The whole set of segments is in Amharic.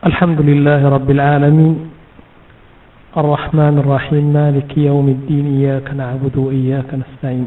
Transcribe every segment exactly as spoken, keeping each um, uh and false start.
الحمد لله رب العالمين الرحمن الرحيم مالك يوم الدين إياك نعبد وإياك نستعين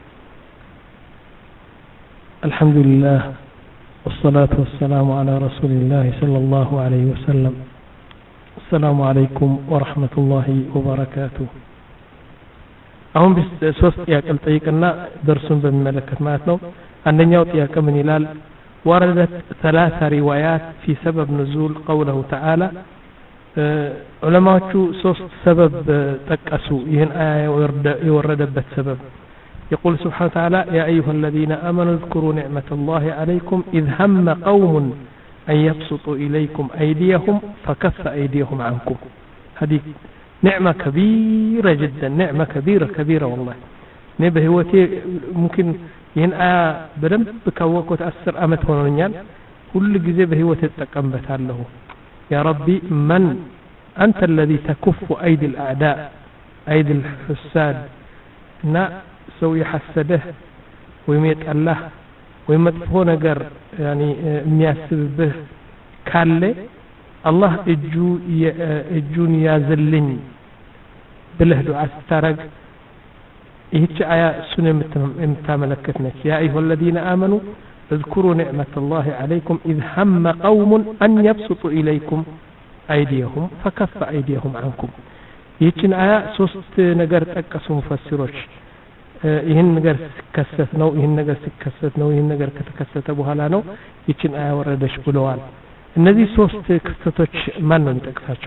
الحمد لله والصلاة والسلام على رسول الله صلى الله عليه وسلم السلام عليكم ورحمة الله وبركاته أهم بسوست ياكل طيقنا درسون بمملكة ماتنو عندنا يوتياك من إلال وردت ثلاث روايات في سبب نزول قوله تعالى أه علماء سوست سبب تكأسوا يهن آية يوردبت سبب يقول سبحانه وتعالى يا أيها الذين آمنوا اذكروا نعمة الله عليكم إذ هم قوم أن يبسطوا إليكم أيديهم فكف أيديهم عنكم. هذه نعمة كبيرة جدا، نعمة كبيرة كبيرة والله. نبه وتي ممكن ين آه بدم بكوكو تأثر أمت هونيان كل جزء بهو تتقنبت له. يا ربي من أنت الذي تكف أيدي الأعداء أيدي الحساد نا سوي حسده ويميت الله ويمتفو نجر يعني مياسب به كالي الله اجو اجون يازلين بله دعاء ستارق ይህች አያ እሱን የምታመለክት ነች። ያ አዩሀ الذين آمنوا اذكروا نعمة الله عليكم إذ هم قوم أن يبسطوا إليكم أيديهم فكف أيديهم عنكم። ይህችን አያ ሶስት ነገር ጠቀሱ ሙፈሲሮች። ይህን ነገር ሲከሰት ነው ይህን ነገር ሲከሰት ነው ይህን ነገር ከተከሰተ በኋላ ነው ይህችን አያ ወረደች ብለዋል። እነዚህ ሶስት ክስተቶች ማን ነው የሚጠቅሳቸው?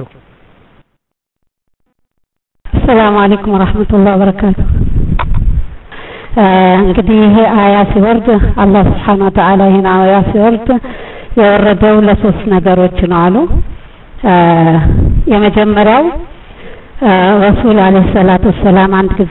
السلام عليكم ورحمة الله وبركاته. እንግዲህ ይሄ አያ ሲወርድ አላህ Subhanahu Wa Ta'ala ይሄን አያ ሲወርድ የወረደው ለሶስት ነገሮች ነው አሉ። የመጀመሪያው ረሱል አለይሂ ሰላቱ ሰላም አንድ ጊዜ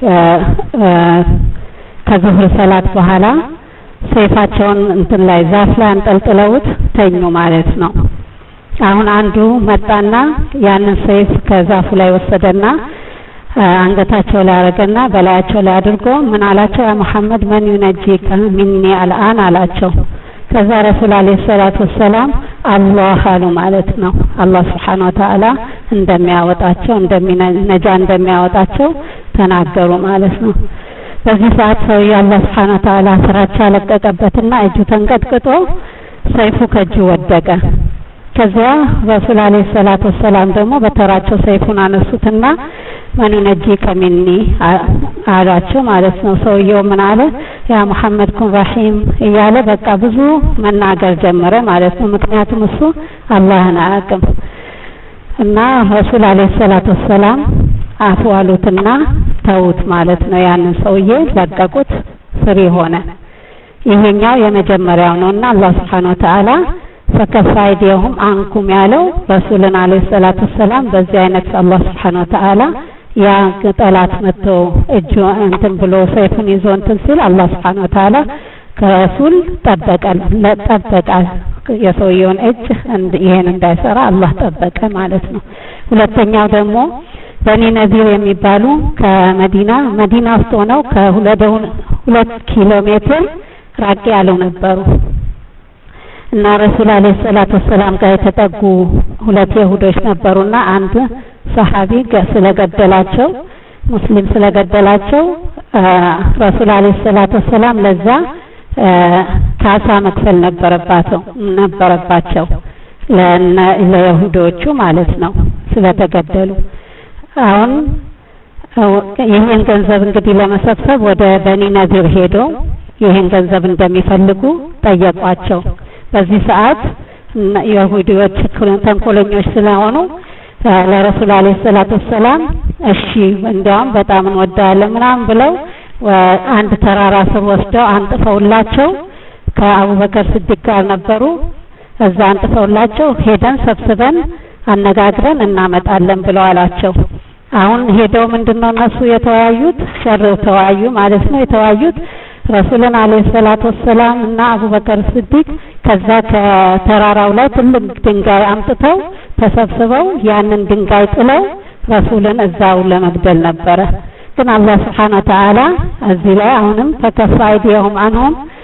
ከዙህር ሰላት በኋላ ሰይፋቸውን እንትን ላይ ዛፍ ላይ አንጠልጥለውት ተኙ ማለት ነው። አሁን አንዱ መጣና ያንን ሰይፍ ከዛፉ ላይ ወሰደና አንገታቸው ላይ አረገና በላያቸው ላይ አድርጎ ምን አላቸው? ያ መሐመድ ማን ይነጂከ ሚኒ አልአን አላቸው። ከዛ ረሱል አለይሂ ሰላቱ ሰላም አላህ አሉ ማለት ነው። አላህ Subhanahu Wa Ta'ala እንደሚያወጣቸው እንደሚነጃ እንደሚያወጣቸው ተናገሩ ማለት ነው። በዚህ ሰዓት ሰው አላህ Subhanahu Wa Ta'ala ፍራቻ ለቀቀበትና እጁ ተንቀጥቅጦ ሰይፉ ከእጁ ወደቀ። ከዛ ረሱል አለይሂ ሰላቱ ሰላም ደግሞ በተራቸው ሰይፉን አነሱትና ማን ይነጂከ ሚኒ አላቸው ማለት ነው። ሰውየው ምን አለ? ያ መሐመድ ኩን ረሂም እያለ በቃ ብዙ መናገር ጀመረ ማለት ነው። ምክንያቱም እሱ አላህን አያውቅም እና ረሱል አለይሂ ሰላቱ ሰላም አፉ አሉትና ተውት ማለት ነው። ያንን ሰውዬ ለቀቁት፣ ፍሪ ሆነ። ይሄኛው የመጀመሪያው ነውና አላህ Subhanahu Wa Ta'ala ፈከፈ አይዲየሁም አንኩም ያለው ረሱልን አለይሂ ሰላቱ ሰላም በዚህ አይነት አላህ Subhanahu Wa Ta'ala ያ ጠላት መጥቶ እጁ እንትን ብሎ ሰይፉን ይዞ እንትን ሲል አላህ Subhanahu Wa Ta'ala ከረሱል ጠበቀል ለጠበቀ የሰውየውን እጅ እንደ ይሄን እንዳይሰራ አላህ ጠበቀ ማለት ነው። ሁለተኛው ደግሞ በኒ ነዚር የሚባሉ ከመዲና መዲና ውስጥ ሆነው ከሁለት ኪሎ ሜትር ራቅ ያለው ነበሩ እና ረሱል አለይሂ ሰላቱ ሰላም ጋር የተጠጉ ሁለት ይሁዶች ነበሩና አንድ ሰሃቢ ስለገደላቸው ሙስሊም ስለገደላቸው ረሱል አለይሂ ሰላቱ ሰላም ለዛ ካሳ መክፈል ነበረባቸው ነበረባቸው ለይሁዶቹ ማለት ነው ስለተገደሉ። አሁን ይሄን ገንዘብ እንግዲህ ለመሰብሰብ ወደ በኒ ነዚር ሄዶ ይሄን ገንዘብ እንደሚፈልጉ ጠየቋቸው። በዚህ ሰዓት ይሁዶች ተንኮለኞች ስለሆኑ ለረሱል አለይሂ ሰላቱ ሰላም እሺ እንደውም በጣም እንወዳለን ምናምን ብለው አንድ ተራራ ስር ወስደው አንጥፈውላቸው ከአቡበከር ሲዲቅ ጋር ነበሩ። እዛ አንጥፈውላቸው ሄደን ሰብስበን አነጋግረን እናመጣለን ብለው አላቸው። አሁን ሄደው ምንድነው እነሱ የተወያዩት? ሸርው ተወያዩ ማለት ነው። የተወያዩት ረሱልን አለይሂ ሰላቱ ሰላም እና አቡበከር ሲዲቅ ከዛ ከተራራው ላይ ትልቅ ድንጋይ አምጥተው ተሰብስበው ያንን ድንጋይ ጥለው ረሱልን እዛው ለመግደል ነበረ። ግን አላህ Subhanahu Wa Ta'ala እዚህ ላይ አሁንም ተከፋ አይዲየሁም አንሁም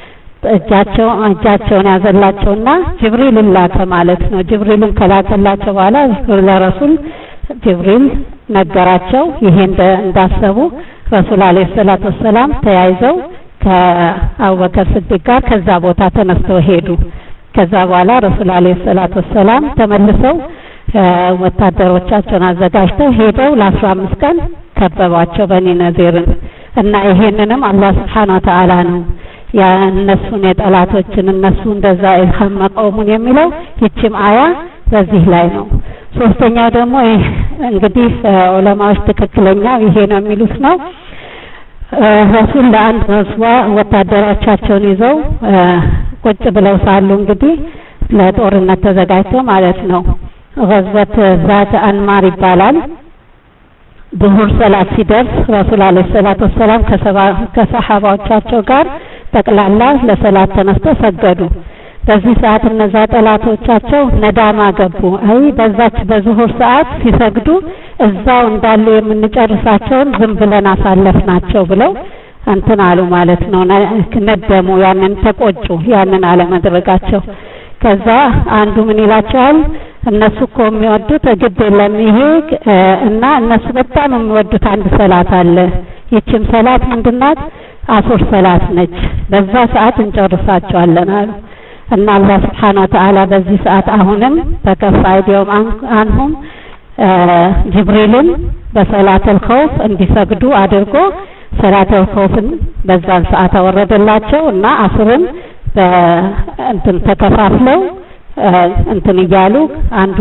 እጃቸው እጃቸውን ያዘላቸውና ጅብሪል ላከ ማለት ነው። ጅብሪልን ከላከላቸው በኋላ ለረሱል ጅብሪል ነገራቸው ይሄ እንዳሰቡ ረሱል አለይሂ ሰላቱ ወሰላም ተያይዘው ከአቡበከር ስዲቅ ጋር ከዛ ቦታ ተነስተው ሄዱ። ከዛ በኋላ ረሱል አለይሂ ሰላቱ ወሰላም ተመልሰው ወታደሮቻቸውን አዘጋጅተው ሄደው ለአስራ አምስት ቀን ከበቧቸው በኒ ነዚርን እና ይሄንንም አላህ Subhanahu Wa Ta'ala ነው ያ እነሱን የጠላቶችን እነሱ እንደዛ ኢልሃም መቆሙን የሚለው ይችም አያ በዚህ ላይ ነው። ሶስተኛው ደግሞ እንግዲህ ዑለማዎች ትክክለኛው ይሄ ነው የሚሉት ነው። ረሱል ለአንድ መስዋ ወታደሮቻቸውን ይዘው ቁጭ ብለው ሳሉ እንግዲህ ለጦርነት ተዘጋጅተው ማለት ነው። ገዝወት ዛት አንማር ይባላል። ዙሁር ሰላት ሲደርስ ረሱል አለይሂ ሰላቱ ወሰላም ከሰሃባዎቻቸው ጋር ጠቅላላ ለሰላት ተነስተው ሰገዱ። በዚህ ሰዓት እነዛ ጠላቶቻቸው ነዳማ ገቡ። አይ በዛች በዙሁር ሰዓት ሲሰግዱ እዛው እንዳሉ የምንጨርሳቸውን ዝም ብለን አሳለፍናቸው ብለው እንትን አሉ ማለት ነው። ነደሙ፣ ያንን ተቆጩ፣ ያንን አለመድረጋቸው። ከዛ አንዱ ምን ይላቸዋል? እነሱ እኮ የሚወዱት ግድ የለም ይሄ እና እነሱ በጣም የሚወዱት አንድ ሰላት አለ። ይችም ሰላት ምንድናት? አሱር ሰላት ነች። በዛ ሰዓት እንጨርሳቸዋለን አሉ። እና አላህ Subhanahu Wa Ta'ala በዚህ ሰዓት አሁንም ተከፋ አይዲዮም አንሁም ጅብሪልን በሰላተል ኸውፍ እንዲሰግዱ አድርጎ ሰላተል ኸውፍን በዛን ሰዓት አወረደላቸው እና አሱርን በእንትን ተከፋፍለው እንትን እያሉ አንዱ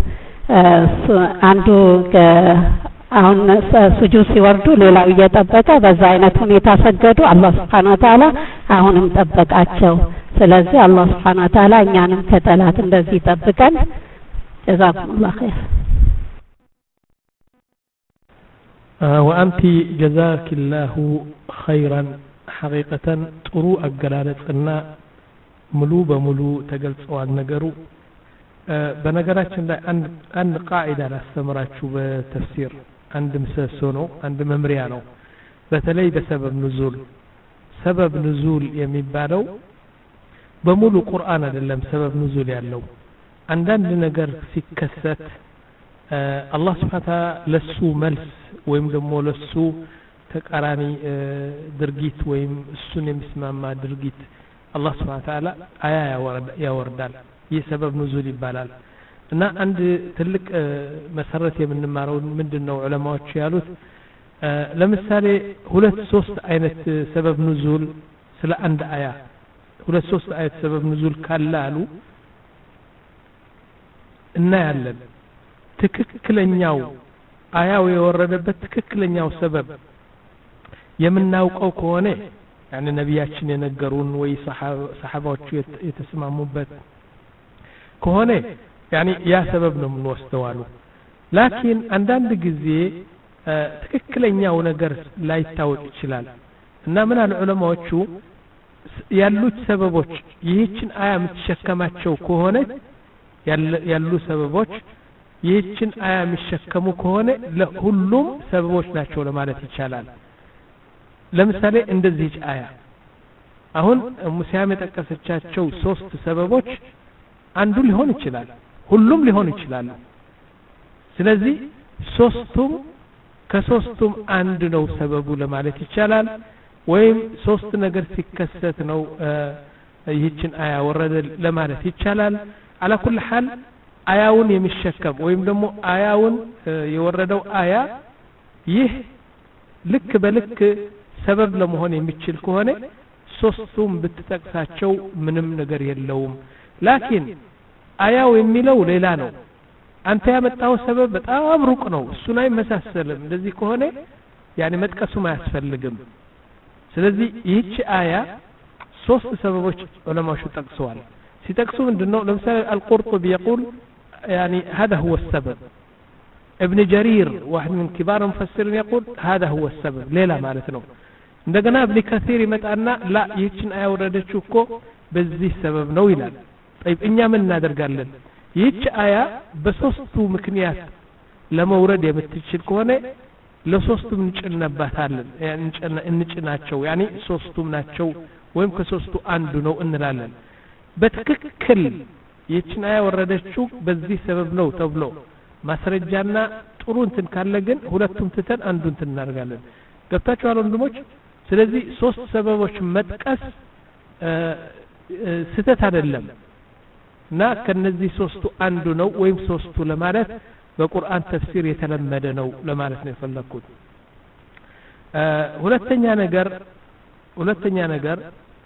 አንዱ አሁን ሱጁድ ሲወርዱ ሌላው እየጠበቀ በዛ አይነት ሁኔታ ሰገዱ። አላህ Subhanahu Wa Ta'ala አሁንም ጠበቃቸው። ስለዚህ አላህ Subhanahu Wa Ta'ala እኛንም ከጠላት እንደዚህ ጠብቀን። ጀዛኩሙላህ ኸይር። ወአንቲ ጀዛኪላሁ ኸይራን ሐቂቀተን ጥሩ አገላለጽና ሙሉ በሙሉ ተገልጸዋል ነገሩ። በነገራችን ላይ አንድ አንድ ቃዒዳ ላስተምራችሁ በተፍሲር አንድ ምሰሶ ነው፣ አንድ መምሪያ ነው። በተለይ በሰበብ ኑዙል ሰበብ ኑዙል የሚባለው በሙሉ ቁርአን አይደለም ሰበብ ኑዙል ያለው። አንዳንድ ነገር ሲከሰት አላህ Subhanahu Wa Ta'ala ለሱ መልስ ወይም ደግሞ ለሱ ተቃራኒ ድርጊት ወይም እሱን የሚስማማ ድርጊት አላህ Subhanahu Wa Ta'ala አያ ያወርዳል። ይህ ሰበብ ኑዙል ይባላል። እና አንድ ትልቅ መሰረት የምንማረው ምንድነው ዑለማዎች ያሉት ለምሳሌ ሁለት ሶስት አይነት ሰበብ ኑዙል ስለ አንድ አያ ሁለት ሶስት አይነት ሰበብ ኑዙል ካላሉ እና ያለን ትክክለኛው አያው የወረደበት ትክክለኛው ሰበብ የምናውቀው ከሆነ يعني ነብያችን የነገሩን ወይ ሰሃባዎቹ የተስማሙበት ከሆነ يعني ያ ሰበብ ነው የምንወስደዋሉ። ላኪን አንዳንድ ጊዜ ትክክለኛው ነገር ላይታወቅ ይችላል እና ምን አሉ ዑለማዎቹ ያሉት ሰበቦች ይህችን አያ የምትሸከማቸው ከሆነ ያሉ ሰበቦች ይህችን አያ የሚሸከሙ ከሆነ ለሁሉም ሰበቦች ናቸው ለማለት ይቻላል። ለምሳሌ እንደዚህ አያ አሁን ሙሳም የጠቀሰቻቸው ሶስት ሰበቦች አንዱ ሊሆን ይችላል፣ ሁሉም ሊሆን ይችላል። ስለዚህ ሶስቱም ከሶስቱም አንድ ነው ሰበቡ ለማለት ይቻላል። ወይም ሶስት ነገር ሲከሰት ነው ይህችን አያ ወረደ ለማለት ይቻላል። على كل حال አያውን የሚሸከም ወይም ደግሞ አያውን የወረደው አያ ይህ ልክ በልክ ሰበብ ለመሆን የሚችል ከሆነ ሶስቱም ብትጠቅሳቸው ምንም ነገር የለውም። ላኪን አያው የሚለው ሌላ ነው፣ አንተ ያመጣው ሰበብ በጣም ሩቅ ነው፣ እሱን አይመሳሰልም። እንደዚህ ከሆነ ያኔ መጥቀሱም አያስፈልግም። ስለዚህ ይህች አያ ሶስት ሰበቦች ዑለማዎች ጠቅሰዋል። ሲጠቅሱ ምንድነው ለምሳሌ القرطبي يقول يعني هذا هو السبب، ابن جرير واحد من كبار المفسرين يقول هذا هو السبب ليلا معناته እንደገና ابن كثير ይመጣና لا ይህችን አያ ወረደችው እኮ በዚህ ሰበብ ነው ይላል። طيب እኛ ምን እናደርጋለን? ይህች አያ በሶስቱ ምክንያት ለመውረድ የምትችል ከሆነ ለሶስቱም እንጭንባታለን፣ እንጭናቸው ያኒ ሶስቱም ናቸው ወይም ከሶስቱ አንዱ ነው እንላለን በትክክል ይህችን አያ ወረደችው በዚህ ሰበብ ነው ተብሎ ማስረጃና ጥሩ እንትን ካለ ግን ሁለቱም ትተን አንዱን እንትን እናደርጋለን ገብታችኋል ወንድሞች ስለዚህ ሶስት ሰበቦች መጥቀስ ስተት አይደለም እና ከነዚህ ሶስቱ አንዱ ነው ወይም ሶስቱ ለማለት በቁርአን ተፍሲር የተለመደ ነው ለማለት ነው የፈለኩት ሁለተኛ ነገር ሁለተኛ ነገር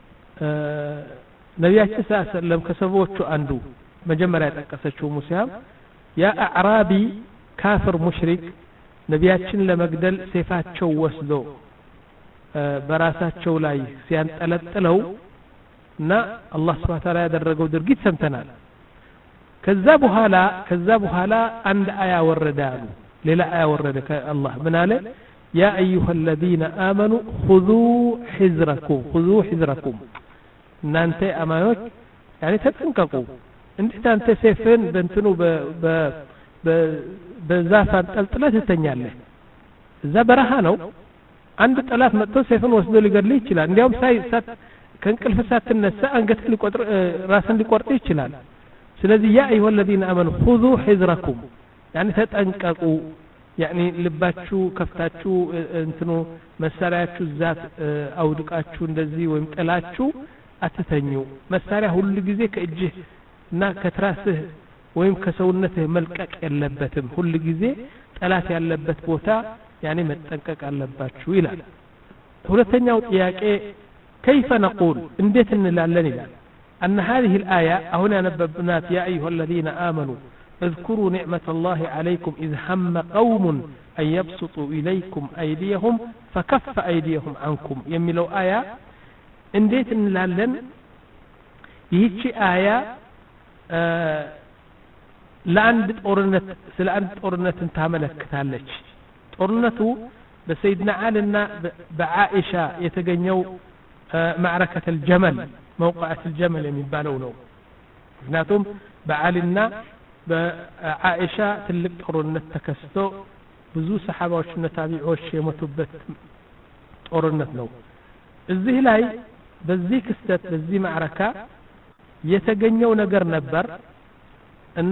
ነቢያችን ሰለላሁ ዐለይሂ ወሰለም ከሰዎቹ አንዱ መጀመሪያ ጠቀሰችው ሙሳም ያ አዕራቢ ካፍር ሙሽሪክ ነቢያችን ለመግደል ሰይፋቸው ወስዶ በራሳቸው ላይ ሲያንጠለጥለው እና አላህ Subhanahu Ta'ala ያደረገው ድርጊት ሰምተናል ከዛ በኋላ ከዛ በኋላ አንድ አያ ወረደ አሉ ሌላ አያ ወረደ ከአላህ ምን አለ ያ አዩሃ الذين آمنوا خذوا حذركم خذوا حذركم እናንተ አማኞች ያኔ ተጠንቀቁ እንዴት አንተ ሰይፍን በእንትኑ በ በዛፍ አንጠልጥለህ ትተኛለህ እዛ በረሃ ነው አንድ ጠላት መጥቶ ሰይፍን ወስዶ ሊገድል ይችላል እንዲያውም ሳይ ከእንቅልፍ ሳትነሳ አንገት ሊቆጥር ራስን ሊቆርጥ ይችላል ስለዚህ ያ አዩሃ الذين آمنوا خذوا حذركم ያኔ ተጠንቀቁ ያኔ ልባችሁ ከፍታችሁ እንትኑ መሳሪያችሁ ዛት አውድቃችሁ እንደዚህ ወይም ጥላችሁ አትተኙ መሳሪያ ሁሉ ጊዜ ከእጅህ እና ከትራስህ ወይም ከሰውነትህ መልቀቅ የለበትም ሁሉ ጊዜ ጠላት ያለበት ቦታ ያኔ መጠንቀቅ አለባችሁ ይላል ሁለተኛው ጥያቄ كيف نقول እንዴት እንላለን ይላል ان هذه الايه አሁን ያነበብናት يا ايها الذين امنوا اذكروا نعمة الله عليكم إذ هم قوم أن يبسطوا إليكم أيديهم فكف أيديهم عنكم يميلو آية انديت እንላለን ይህች አያ ለአንድ ጦርነት ስለ አንድ ጦርነት ታመለክታለች ጦርነቱ በሰይድና አሊና በአኢሻ የተገኘው معركة الجمل موقعة الجمل የሚባለው ነው ምክንያቱም በአሊና በአኢሻ ትልቅ ጦርነት ተከስቶ ብዙ ሰሃባዎችና ታቢዖች የሞቱበት ጦርነት ነው እዚህ ላይ በዚህ ክስተት በዚህ ማዕረካ የተገኘው ነገር ነበር እና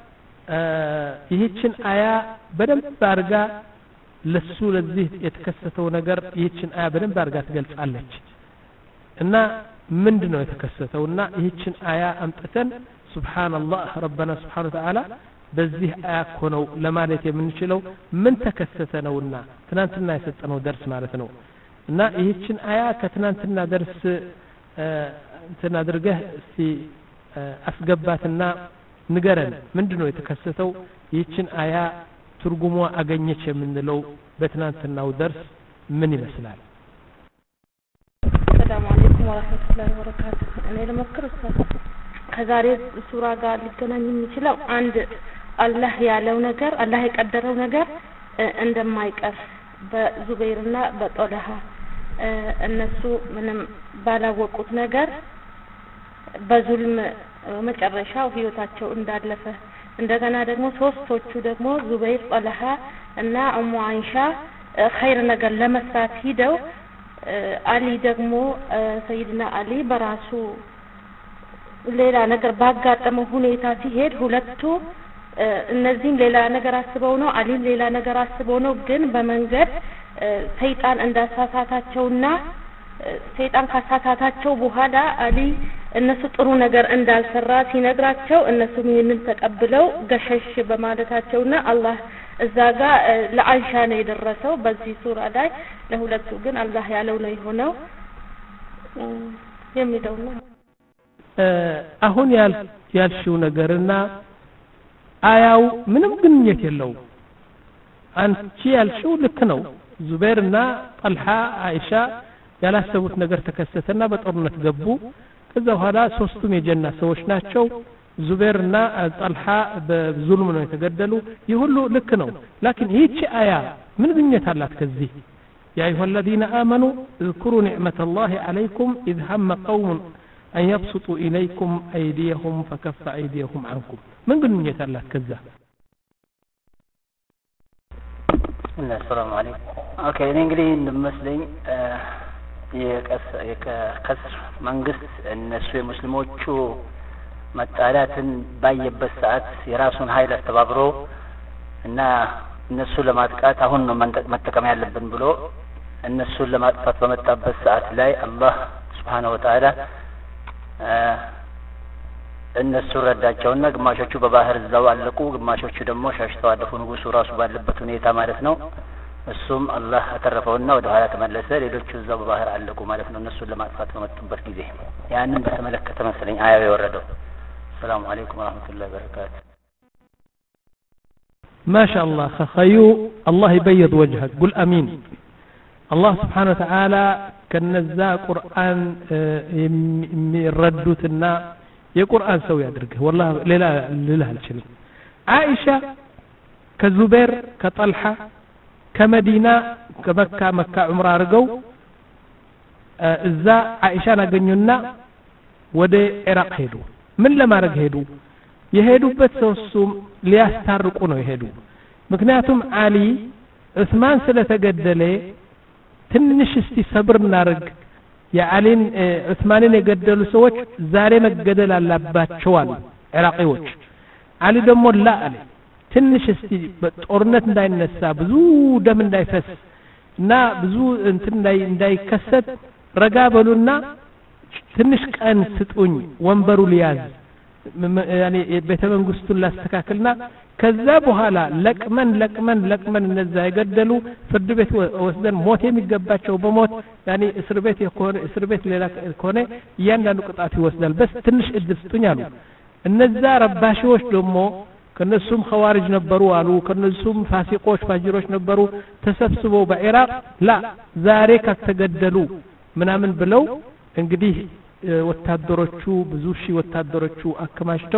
ይህችን አያ በደንብ አርጋ ለሱ ለዚህ የተከሰተው ነገር ይህችን አያ በደንብ አርጋ ትገልጻለች እና ምንድነው የተከሰተውና ይህችን አያ አምጥተን ሱብሃንአላህ ረበና ሱብሃነሁ ወተዓላ በዚህ አያ ኮነው ለማለት የምንችለው ምን ተከሰተ ነውና ትናንትና የሰጠነው ደርስ ማለት ነው እና ይህችን አያ ከትናንትና ደርስ እንትና አድርገህ እስቲ አስገባትና ንገረን ምንድነው የተከሰተው ይህችን አያ ትርጉሟ አገኘች የምንለው በትናንትናው ደርስ ምን ይመስላል ሰላም አለይኩም ወራህመቱላሂ ወበረካቱሁ እኔ ለመከረ ከዛሬ ሱራ ጋር ሊገናኝ የሚችለው አንድ አላህ ያለው ነገር አላህ የቀደረው ነገር እንደማይቀር በዙበይርና በጦለሃ እነሱ ምንም ባላወቁት ነገር በዙልም መጨረሻው ህይወታቸው እንዳለፈ እንደገና ደግሞ ሶስቶቹ ደግሞ ዙበይር ጦለሃ እና ኡሙ አይሻ ኸይር ነገር ለመስራት ሂደው አሊ ደግሞ ሰይድና አሊ በራሱ ሌላ ነገር ባጋጠመው ሁኔታ ሲሄድ ሁለቱ እነዚህም ሌላ ነገር አስበው ነው አሊም ሌላ ነገር አስበው ነው ግን በመንገድ ሰይጣን እንዳሳሳታቸውና ሰይጣን ካሳሳታቸው በኋላ አሊ እነሱ ጥሩ ነገር እንዳልሰራ ሲነግራቸው እነሱ ይህንን ተቀብለው ገሸሽ በማለታቸውና አላህ እዛ ጋር ለአይሻ ነው የደረሰው በዚህ ሱራ ላይ ለሁለቱ ግን አላህ ያለው ነው የሆነው የሚለው ነው አሁን ያልሽው ነገርና አያው ምንም ግንኙነት የለውም አንቺ ያልሽው ልክ ነው ዙበይርና ጣልሃ አይሻ ያላሰቡት ነገር ተከሰተና በጦርነት ገቡ ከዛ በኋላ ሶስቱም የጀና ሰዎች ናቸው ዙበይርና ጣልሃ በዙልም ነው የተገደሉ ይሁሉ ልክ ነው ላኪን ይህች አያ ምን ግንኙነት አላት ከዚህ يا أيها الذين آمنوا اذكروا نعمة الله عليكم إذ هم قوم أن يبسطوا إليكم أيديهم فكف أيديهم عنكم من قلنا الله كذا السلام عليكم اوكي እንግዲህ እንደመስለኝ የቀስ የከስር መንግስት እነሱ የሙስሊሞቹ መጣላትን ባየበት ሰዓት የራሱን ኃይል አስተባብሮ እና እነሱ ለማጥቃት አሁን ነው መጠቀም ያለብን ብሎ እነሱን ለማጥፋት በመጣበት ሰዓት ላይ አላህ Subhanahu Wa Ta'ala እነሱ ረዳቸውና ግማሾቹ በባህር እዛው አለቁ ግማሾቹ ደግሞ ሸሽተው አለፉ ንጉሱ ራሱ ባለበት ሁኔታ ማለት ነው እሱም አላህ አተረፈውና ወደ ኋላ ተመለሰ ሌሎቹ እዛው በባህር አለቁ ማለት ነው እነሱን ለማጥፋት በመጡበት ጊዜ ያንን በተመለከተ መሰለኝ አያው የወረደው ሰላም አለይኩም ወራህመቱላሂ ወበረካቱ ما شاء الله خيو الله يبيض وجهك قل امين الله سبحانه وتعالى كنزا قرآن يردوتنا የቁርአን ሰው ያድርግህ والله ሌላ ሌላ አልችልም አይሻ ከዙበይር ከጠልሃ ከመዲና ከመካ መካ ዑምራ አርገው እዛ አይሻን አገኙና ወደ ኢራቅ ሄዱ ምን ለማድረግ ሄዱ የሄዱበት ሰውሱም ሊያስታርቁ ነው የሄዱ ምክንያቱም አሊ ዑስማን ስለተገደለ ትንሽ እስቲ ሰብር እናርግ የአሊን ዑስማንን የገደሉ ሰዎች ዛሬ መገደል አላባቸው አሉ ኢራቂዎች አሊ ደግሞ ላ አለ ትንሽ እስቲ በጦርነት እንዳይነሳ ብዙ ደም እንዳይፈስ እና ብዙ እንትን እንዳይከሰት ረጋ በሉና ትንሽ ቀን ስጡኝ ወንበሩ ሊያዝ ያኒ ቤተ መንግስቱን ላስተካክልና ከዛ በኋላ ለቅመን ለቅመን ለቅመን እነዛ የገደሉ ፍርድ ቤት ወስደን ሞት የሚገባቸው በሞት ያኒ እስር ቤት የኮነ እስር ቤት ሌላ ኮነ እያንዳንዱ ቅጣት ይወስዳል በስ ትንሽ እድል ስጡኝ አሉ እነዛ ረባሺዎች ደግሞ ከነሱም ኸዋሪጅ ነበሩ አሉ ከነሱም ፋሲቆች ፋጅሮች ነበሩ ተሰብስበው በኢራቅ ላ ዛሬ ከተገደሉ ምናምን ብለው እንግዲህ ወታደሮቹ ብዙ ሺ ወታደሮቹ አከማሽተው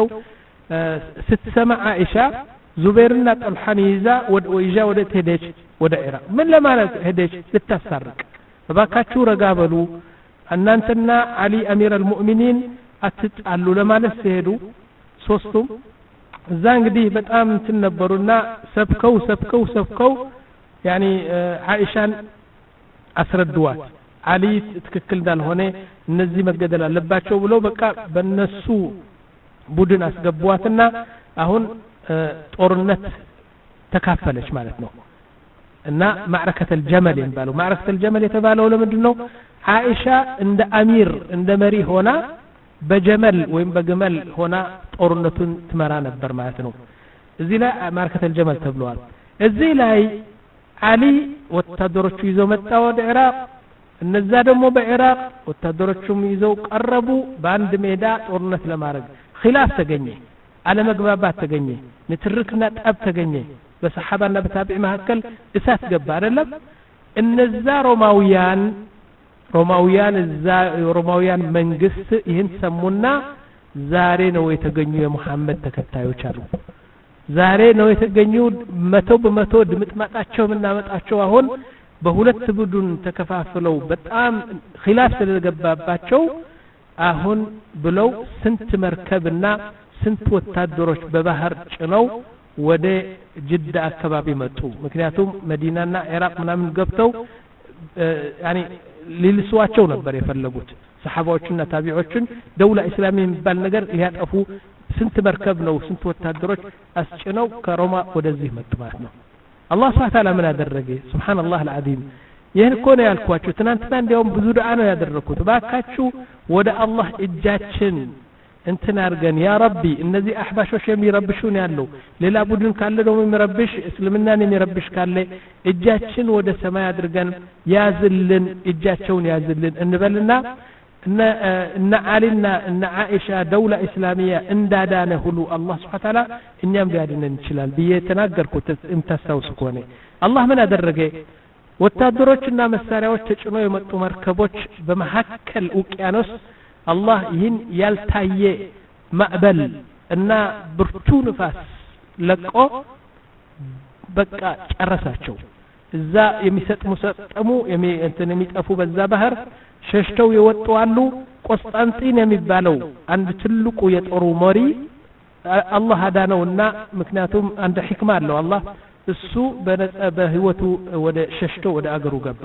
ስትሰማ አይሻ ዙበይርና ጠልሃን ይዛ ወይጃ ወደ ሄደች ወደ ኢራቅ ምን ለማለት ሄደች ልታሳርቅ በባካችሁ ረጋ በሉ እናንተና አሊ አሚር አልሙእሚኒን አትጣሉ ለማለት ሲሄዱ ሶስቱም እዛ እንግዲህ በጣም እንትን ነበሩና ሰብከው ሰብከው ሰብከው ያኒ አይሻን አስረዱዋት አሊ ትክክል እንዳልሆነ እነዚህ መገደል አለባቸው ብሎ በቃ በነሱ ቡድን አስገቧትና አሁን ጦርነት ተካፈለች ማለት ነው እና ማዕረከተ الجمل የሚባለው ማዕረከተ الجمل የተባለው ለምንድነው አይሻ እንደ አሚር እንደ መሪ ሆና በጀመል ወይም በግመል ሆና ጦርነቱን ትመራ ነበር ማለት ነው እዚህ ላይ ማዕረከተ الجمل ተብሏል እዚህ ላይ አሊ ወታደሮቹ ይዘው መጣ ወደ ኢራቅ እነዛ ደግሞ በኢራቅ ወታደሮቹም ይዘው ቀረቡ በአንድ ሜዳ ጦርነት ለማድረግ ኺላፍ ተገኘ አለመግባባት ተገኘ ንትርክና ጠብ ተገኘ በሰሃባና በታቢዕ መካከል እሳት ገባ አይደለም እነዛ ሮማውያን ሮማውያን እዛ ሮማውያን መንግስት ይህን ሰሙና ዛሬ ነው የተገኙ የሙሐመድ ተከታዮች አሉ ዛሬ ነው የተገኙ መቶ በመቶ ድምጥማጣቸው ምናመጣቸው አሁን በሁለት ቡድን ተከፋፍለው በጣም ኺላፍ ስለገባባቸው አሁን ብለው ስንት መርከብና ስንት ወታደሮች በባህር ጭነው ወደ ጅዳ አካባቢ መጡ ምክንያቱም መዲናና ኢራቅ ምናምን ገብተው ያኒ ሊልሷቸው ነበር የፈለጉት ሰሃባዎችና ታቢዖችን ደውላ እስላሚ የሚባል ነገር ሊያጠፉ ስንት መርከብ ነው ስንት ወታደሮች አስጭነው ከሮማ ወደዚህ መጡ ማለት ነው አላህ Subhanahu Wa Ta'ala ምን አደረገ ሱብሃንአላህ አልዓዚም ይሄን እኮ ነው ያልኳችሁ ትናንትና እንዲያውም ብዙ ዱዓ ነው ያደረኩት ባካችሁ ወደ አላህ እጃችን እንትን አርገን ያ ረቢ እነዚህ አህባሾች የሚረብሹን ያለው ሌላ ቡድን ካለ ደግሞ የሚረብሽ እስልምናን የሚረብሽ ካለ እጃችን ወደ ሰማይ አድርገን ያዝልን እጃቸውን ያዝልን እንበልና እነ እነ አሊና እነ አይሻ ደውላ እስላሚያ እንዳዳነ ሁሉ አላህ Subhanahu Wa Ta'ala እኛም ሊያድነን ይችላል ብዬ ተናገርኩት እንታሳውስ ከሆነ አላህ ምን አደረገ ወታደሮችና መሳሪያዎች ተጭኖ የመጡ መርከቦች በመሐከል ኡቂያኖስ አላህ ይህን ያልታየ ማዕበል እና ብርቱ ንፋስ ለቆ በቃ ጨረሳቸው እዛ የሚሰጥሙ ሰጠሙ እንትን የሚጠፉ በዛ ባህር ሸሽተው የወጡ አሉ ቆስጣንጢን የሚባለው አንድ ትልቁ የጦሩ መሪ አላህ አዳነውና ምክንያቱም አንድ ህክማ አለው አላህ እሱ በህይወቱ ወደ ሸሽቶ ወደ አገሩ ገባ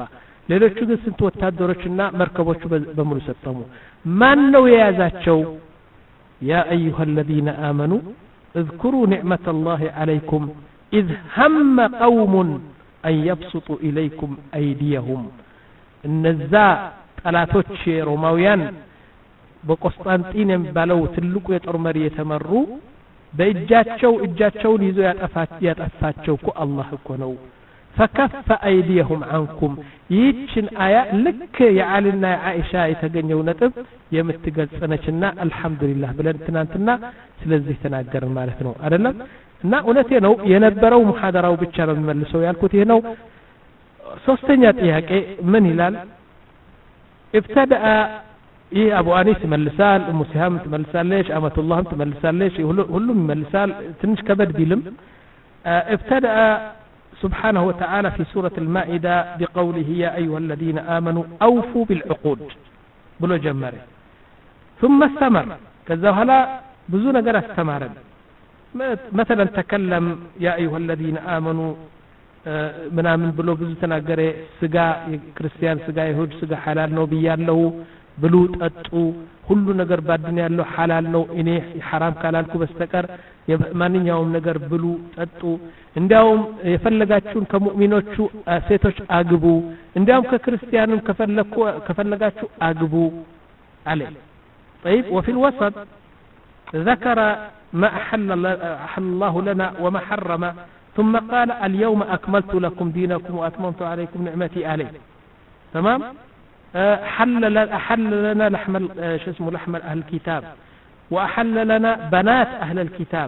ሌሎቹ ግን ስንት ወታደሮችና መርከቦቹ በሙሉ ሰጠሙ ማን ነው የያዛቸው ያ አዩሃ الذين آمنوا اذكروا نعمة الله عليكم إذ هم قوم أن يبسطوا إليكم أيديهم እነዛ ጠላቶች ሮማውያን በቆስጣንጢን የሚባለው ትልቁ የጦር መሪ የተመሩ በእጃቸው እጃቸውን ይዞ ያጠፋቸው እኮ አላህ እኮ ነው فكف أيديهم عنكم ይችን አያ ልክ የዓሊና የዓኢሻ የተገኘው ነጥብ የምትገልጸነችና አልহামዱሊላህ ብለን ትናንትና ስለዚህ ተናገርን ማለት ነው አይደለም እና እውነቴ ነው የነበረው ሙሐደራው ብቻ ነው የሚመልሰው ያልኩት ይሄ ነው ሶስተኛ ጥያቄ ምን ይላል ابتدأ ይህ አቡ አኒስ መልሳል ሙሲሃም ተመልሳለች አመቱላህም ተመልሳለች ሁሉም መልሳል ትንሽ ከበድ ቢልም ابتدأ سبحانه وتعالى في سورة المائدة بقوله يا أيها الذين آمنوا أوفوا بالعقود بلو جمري ثم استمر كذا هلا بزونا قرأ استمر مثلا تكلم يا أيها الذين آمنوا ምናምን ብሎ ብዙ ተናገረ ስጋ ክርስቲያን ስጋ ይሁድ ስጋ ሐላል ነው ብያለሁ ብሉ ጠጡ ሁሉ ነገር ባድን ያለው ሐላል ነው እኔ حرام ካላልኩ በስተቀር ማንኛውም ነገር ብሉ ጠጡ እንዲያውም የፈለጋችሁን ከሙእሚኖቹ ሴቶች አግቡ እንዲያውም ከክርስቲያንም ከፈለኩ ከፈለጋችሁ አግቡ አለ طيب وفي الوسط ذكر ما أحل الله لنا وما حرم ثم قال اليوم أكملت لكم دينكم وأتممت عليكم نعمتي عليه تمام حل أحل لنا لحم شو اسمه لحم أهل الكتاب وأحل لنا بنات أهل الكتاب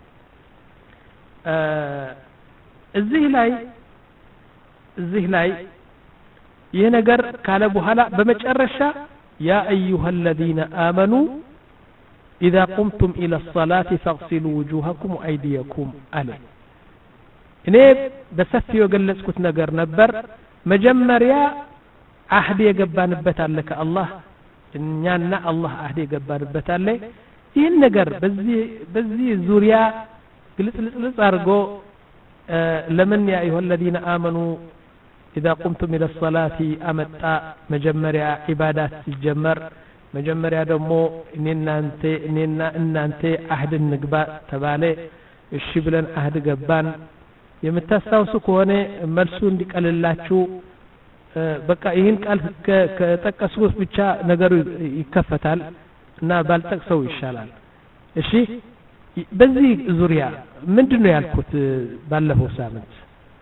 الزهلاي الزهلاي ينقر قال أبو هلا بمجرشة يا أيها الذين آمنوا إذا قمتم إلى الصلاة فاغسلوا وجوهكم وأيديكم عليه እኔ በሰፊው ገለጽኩት ነገር ነበር መጀመሪያ አህድ የገባንበት አለ ከአላህ እኛና አላህ አህድ የገባንበት አለ ይህን ነገር በዚህ በዚህ ዙሪያ ግልጽ ልጽ አድርጎ ለምን ያ አዩሃ الذين آمنوا إذا قمتم إلى الصلاة አመጣ መጀመሪያ ኢባዳት ሲጀመር መጀመሪያ ደግሞ እኔና አንተ እኔና እናንተ አህድ እንግባ ተባለ እሺ ብለን አህድ ገባን የምታስታውሱ ከሆነ መልሱ እንዲቀልላችሁ በቃ ይሄን ቃል ከጠቀስኩት ብቻ ነገሩ ይከፈታል እና ባልጠቅሰው ይሻላል እሺ በዚህ ዙሪያ ምንድነው ያልኩት ባለፈው ሳምንት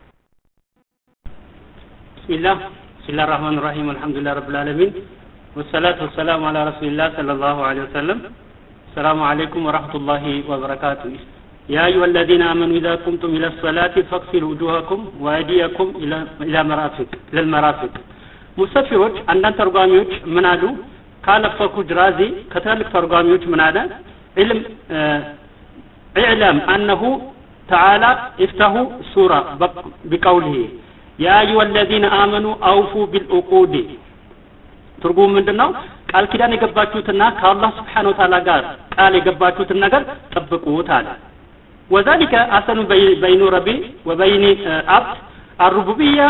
ቢስሚላህ ቢስሚላሂር ረህማኒር ረሂም አልহামዱሊላህ ረብል ዓለሚን ወሰላቱ ወሰላሙ ዐላ ረሱሊላህ ሰለላሁ ዐለይሂ ወሰለም ሰላሙ አለይኩም ወራህመቱላሂ ወበረካቱሁ يا أيها الذين آمنوا إذا قمتم إلى الصلاة فاغسلوا وجوهكم وأيديكم إلى إلى مرافق إلى المرافق مسافروች አንዳንድ ተርጓሚዎች ምን አሉ ካለፈኩ ድራዚ ከታልቅ ተርጓሚዎች ምን አለ علم اعلم أنه تعالى افتحوا سورة بقوله يا أيها الذين آمنوا أوفوا بالعقود ትርጉሙ ምንድነው ቃል ኪዳን የገባችሁትና ከአላህ Subhanahu Wa Ta'ala ጋር ቃል የገባችሁትን ነገር ጠብቁት አለ وذلك أحسن بين ربي وبين عبد الربوبية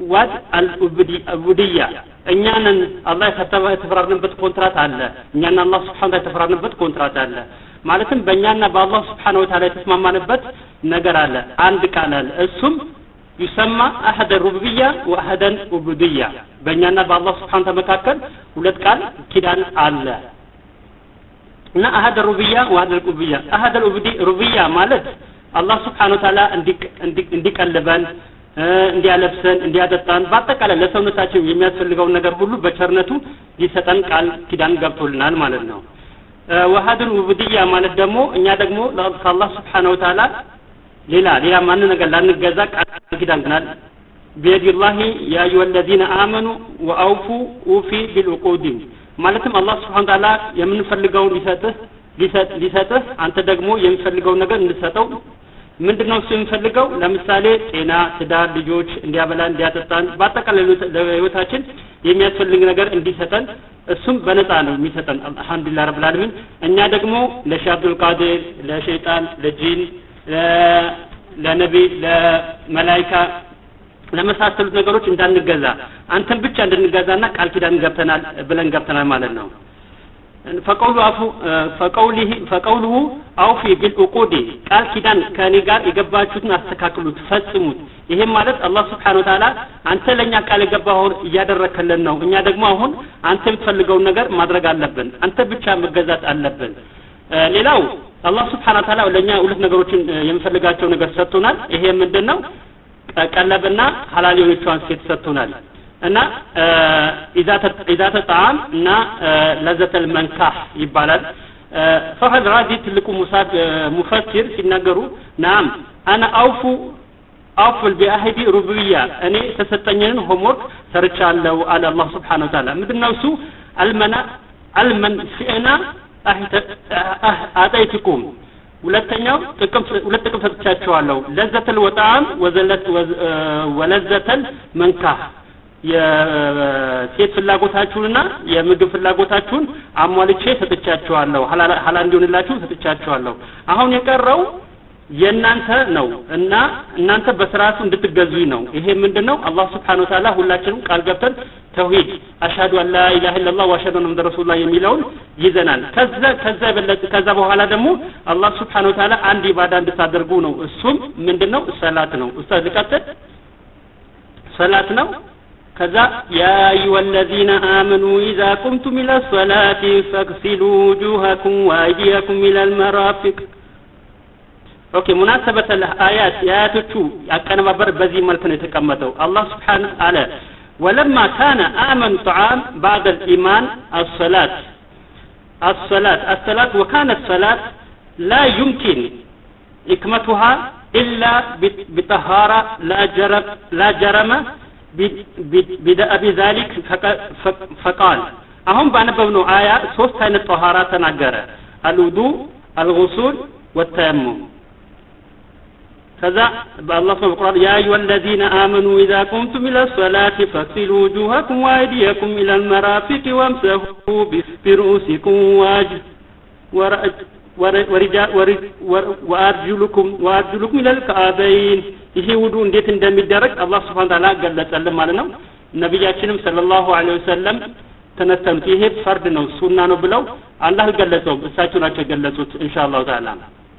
والعبودية እኛንን አላህ የተፈራረመበት ኮንትራት አለ እኛና አላህ Subhanahu Wa Ta'ala የተፈራረመበት ኮንትራት አለ ማለትም በእኛና በአላህ Subhanahu Wa Ta'ala የተስማማንበት ነገር አለ አንድ ቃል አለ እሱም يسمى أحد الربوبية وأحد العبودية በእኛና በአላህ Subhanahu Wa Ta'ala መካከል ሁለት ቃል ኪዳን አለ እና أحد الربوبية وأحد العبودية أحد الربوبية ማለት አላህ Subhanahu Wa Ta'ala እንዲቀልበን እንዲያለብሰን እንዲያጠጣን በአጠቃላይ ለሰውነታችን የሚያስፈልገው ነገር ሁሉ በቸርነቱ ሊሰጠን ቃል ኪዳን ገብቶልናል ማለት ነው وأحد العبودية ማለት ደግሞ እኛ ደግሞ ለአላህ Subhanahu Wa Ta'ala ሌላ ሌላ ማን ነገር ላንገዛ ቃል ኪዳን ገናል بيد الله يا أيها الذين آمنوا وأوفوا وفي بالعقود ማለትም አላህ Subhanahu Wa Ta'ala የምንፈልገው ሊሰጥህ ሊሰጥህ አንተ ደግሞ የምንፈልገው ነገር እንድሰጠው ምንድነው እሱ የምንፈልገው ለምሳሌ ጤና ትዳር ልጆች እንዲያበላ እንዲያጠጣን በአጠቃላይ ለህይወታችን የሚያስፈልግ ነገር እንዲሰጠን እሱም በነፃ ነው የሚሰጠን አልহামዱሊላህ ረብል ዓለሚን እኛ ደግሞ ለሼህ አብዱል ቃድር ለሸይጣን ለጂን ለነብይ ለመላእክት ለመሳሰሉት ነገሮች እንዳንገዛ አንተን ብቻ እንድንገዛና ቃል ኪዳን ገብተናል ብለን ገብተናል ማለት ነው። ፈቀውሉ አፉ ፈቀውሊሂ ፈቀውሉሁ አውፊ ቢልዑቁድ ቃል ኪዳን ከኔ ጋር የገባችሁትን አስተካክሉት ፈጽሙት። ይሄም ማለት አላህ Subhanahu Wa Ta'ala አንተ ለኛ ቃል የገባኸውን እያደረከልን ነው። እኛ ደግሞ አሁን አንተ የምትፈልገውን ነገር ማድረግ አለብን። አንተ ብቻ መገዛት አለብን። ሌላው አላህ Subhanahu Wa Ta'ala ለኛ ሁለት ነገሮችን የምፈልጋቸው ነገር ሰጥቶናል። ይሄ ምንድነው? ቀለብና ሐላል የሆነችውን ሴት ሰጥቶናል። እና ኢዛተ ኢዛተ ጣዓም እና ለዘተል መንካህ ይባላል። ፈኸድ ራዚ ትልቁ ሙሳድ ሙፈሲር ሲናገሩ ናም አና አውፉ አውፉል ቢአህዲ ሩብያ እኔ ተሰጠኝን ሆምወርክ ሰርቻለሁ አለ አላህ Subhanahu Wa Ta'ala። ምንድነው እሱ? አልመና አልመን ሲአና አጣይትኩም ሁለተኛው ጥቅም ሁለት ጥቅም ሰጥቻችኋለሁ። ለዘተል ወጣም ወዘለት ወለዘተል መንካህ የሴት ፍላጎታችሁንና የምግብ ፍላጎታችሁን አሟልቼ ሰጥቻችኋለሁ። ሐላል ሐላል እንዲሆንላችሁ ሰጥቻችኋለሁ። አሁን የቀረው የናንተ ነው እና እናንተ በስርዓቱ እንድትገዙኝ ነው። ይሄ ምንድነው? አላህ Subhanahu Wa Ta'ala ሁላችንም ቃል ገብተን ተውሂድ አሽሃዱ አን ላ ኢላሀ ኢላላህ ወአሽሃዱ አነ ሙሐመድ ረሱሉላህ የሚለውን ይዘናል። ከዛ ከዛ በለጠ ከዛ በኋላ ደግሞ አላህ Subhanahu Wa Ta'ala አንድ ኢባዳ እንድታደርጉ ነው። እሱም ምንድነው? ሰላት ነው። ኡስታዝ ልቀጥል። ሰላት ነው። ከዛ ያ አዩሀለዚነ አመኑ ኢዛ ቁምቱም ኢላ ሶላቲ ፈግሲሉ ውጁሀኩም ወአይዲየኩም ኢለል መራፊቅ። ኦኬ ሙናሰበተ ለአያት የአያቶቹ ያቀነባበር በዚህ መልኩ ነው የተቀመጠው። አላህ Subhanahu አለ ወለማ ካነ አመኑ ጣዓም بعد الإيمان الصلاة الصلاة الصلاة وكانت الصلاة لا يمكن إكمتها إلا بطهارة لا جرم لا جرم بدأ بذلك فقال أهم بانبونو آية ሶስት አይነት طهارة ተናገረ። الوضوء الغسل والتيمم። كذا الله سبحانه وتعالى يا أيها الذين آمنوا إذا قمتم إلى الصلاة فاغسلوا وجوهكم وأيديكم إلى المرافق وامسحوا برؤوسكم وأرجلكم وأرجلكم إلى الكعبين። ይሄ ውዱ እንዴት እንደሚደረግ አላህ Subhanahu Wa Ta'ala ገለጸልን ማለት ነው። ነብያችንም ሰለላሁ ዐለይሂ ወሰለም ተነተኑት። ይሄ ፈርድ ነው ሱና ነው ብለው አላህ ገለጸው። እሳቸው ናቸው ገለጹት ኢንሻአላህ ተዓላ።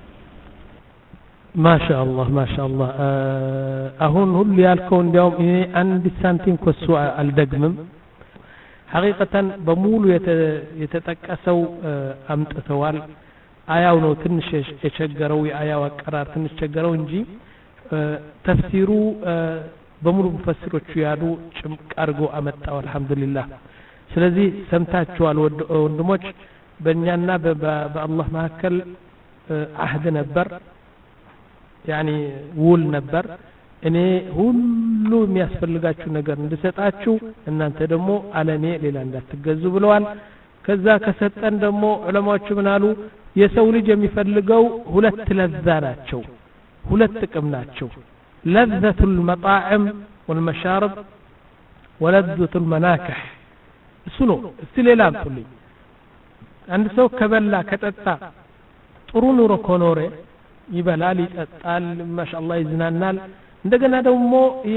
ማሻአላህ ማሻአላህ። አሁን ሁሉ ያልከው እንዲያውም እኔ አንድ ሳንቲም ከሱ አልደግምም። ሐቂቀተን በሙሉ የተጠቀሰው አምጥተዋል። አያው ነው ትንሽ የቸገረው የአያው አቀራር ትንሽ ቸገረው እንጂ ተፍሲሩ በሙሉ ሙፈሲሮቹ ያሉ ጭምቅ አድርጎ አመጣው። አልহামዱሊላህ። ስለዚህ ሰምታችኋል ወንድሞች፣ በእኛና በአላህ መካከል አህድ ነበር፣ ያኒ ውል ነበር። እኔ ሁሉ የሚያስፈልጋችሁ ነገር እንድሰጣችሁ እናንተ ደግሞ አለኔ ሌላ እንዳትገዙ ብለዋል። ከዛ ከሰጠን ደግሞ ዑለማዎቹ ምን አሉ? የሰው ልጅ የሚፈልገው ሁለት ለዛ ናቸው፣ ሁለት ጥቅም ናቸው። ለዘቱል መጣዕም ወልመሻረብ ወለዘቱል መናከህ። እሱ ነው። እስቲ ሌላ አምጡልኝ። አንድ ሰው ከበላ ከጠጣ ጥሩ ኑሮ ከኖረ ይበላል፣ ይጠጣል፣ ማሻአላህ ይዝናናል። እንደገና ደግሞ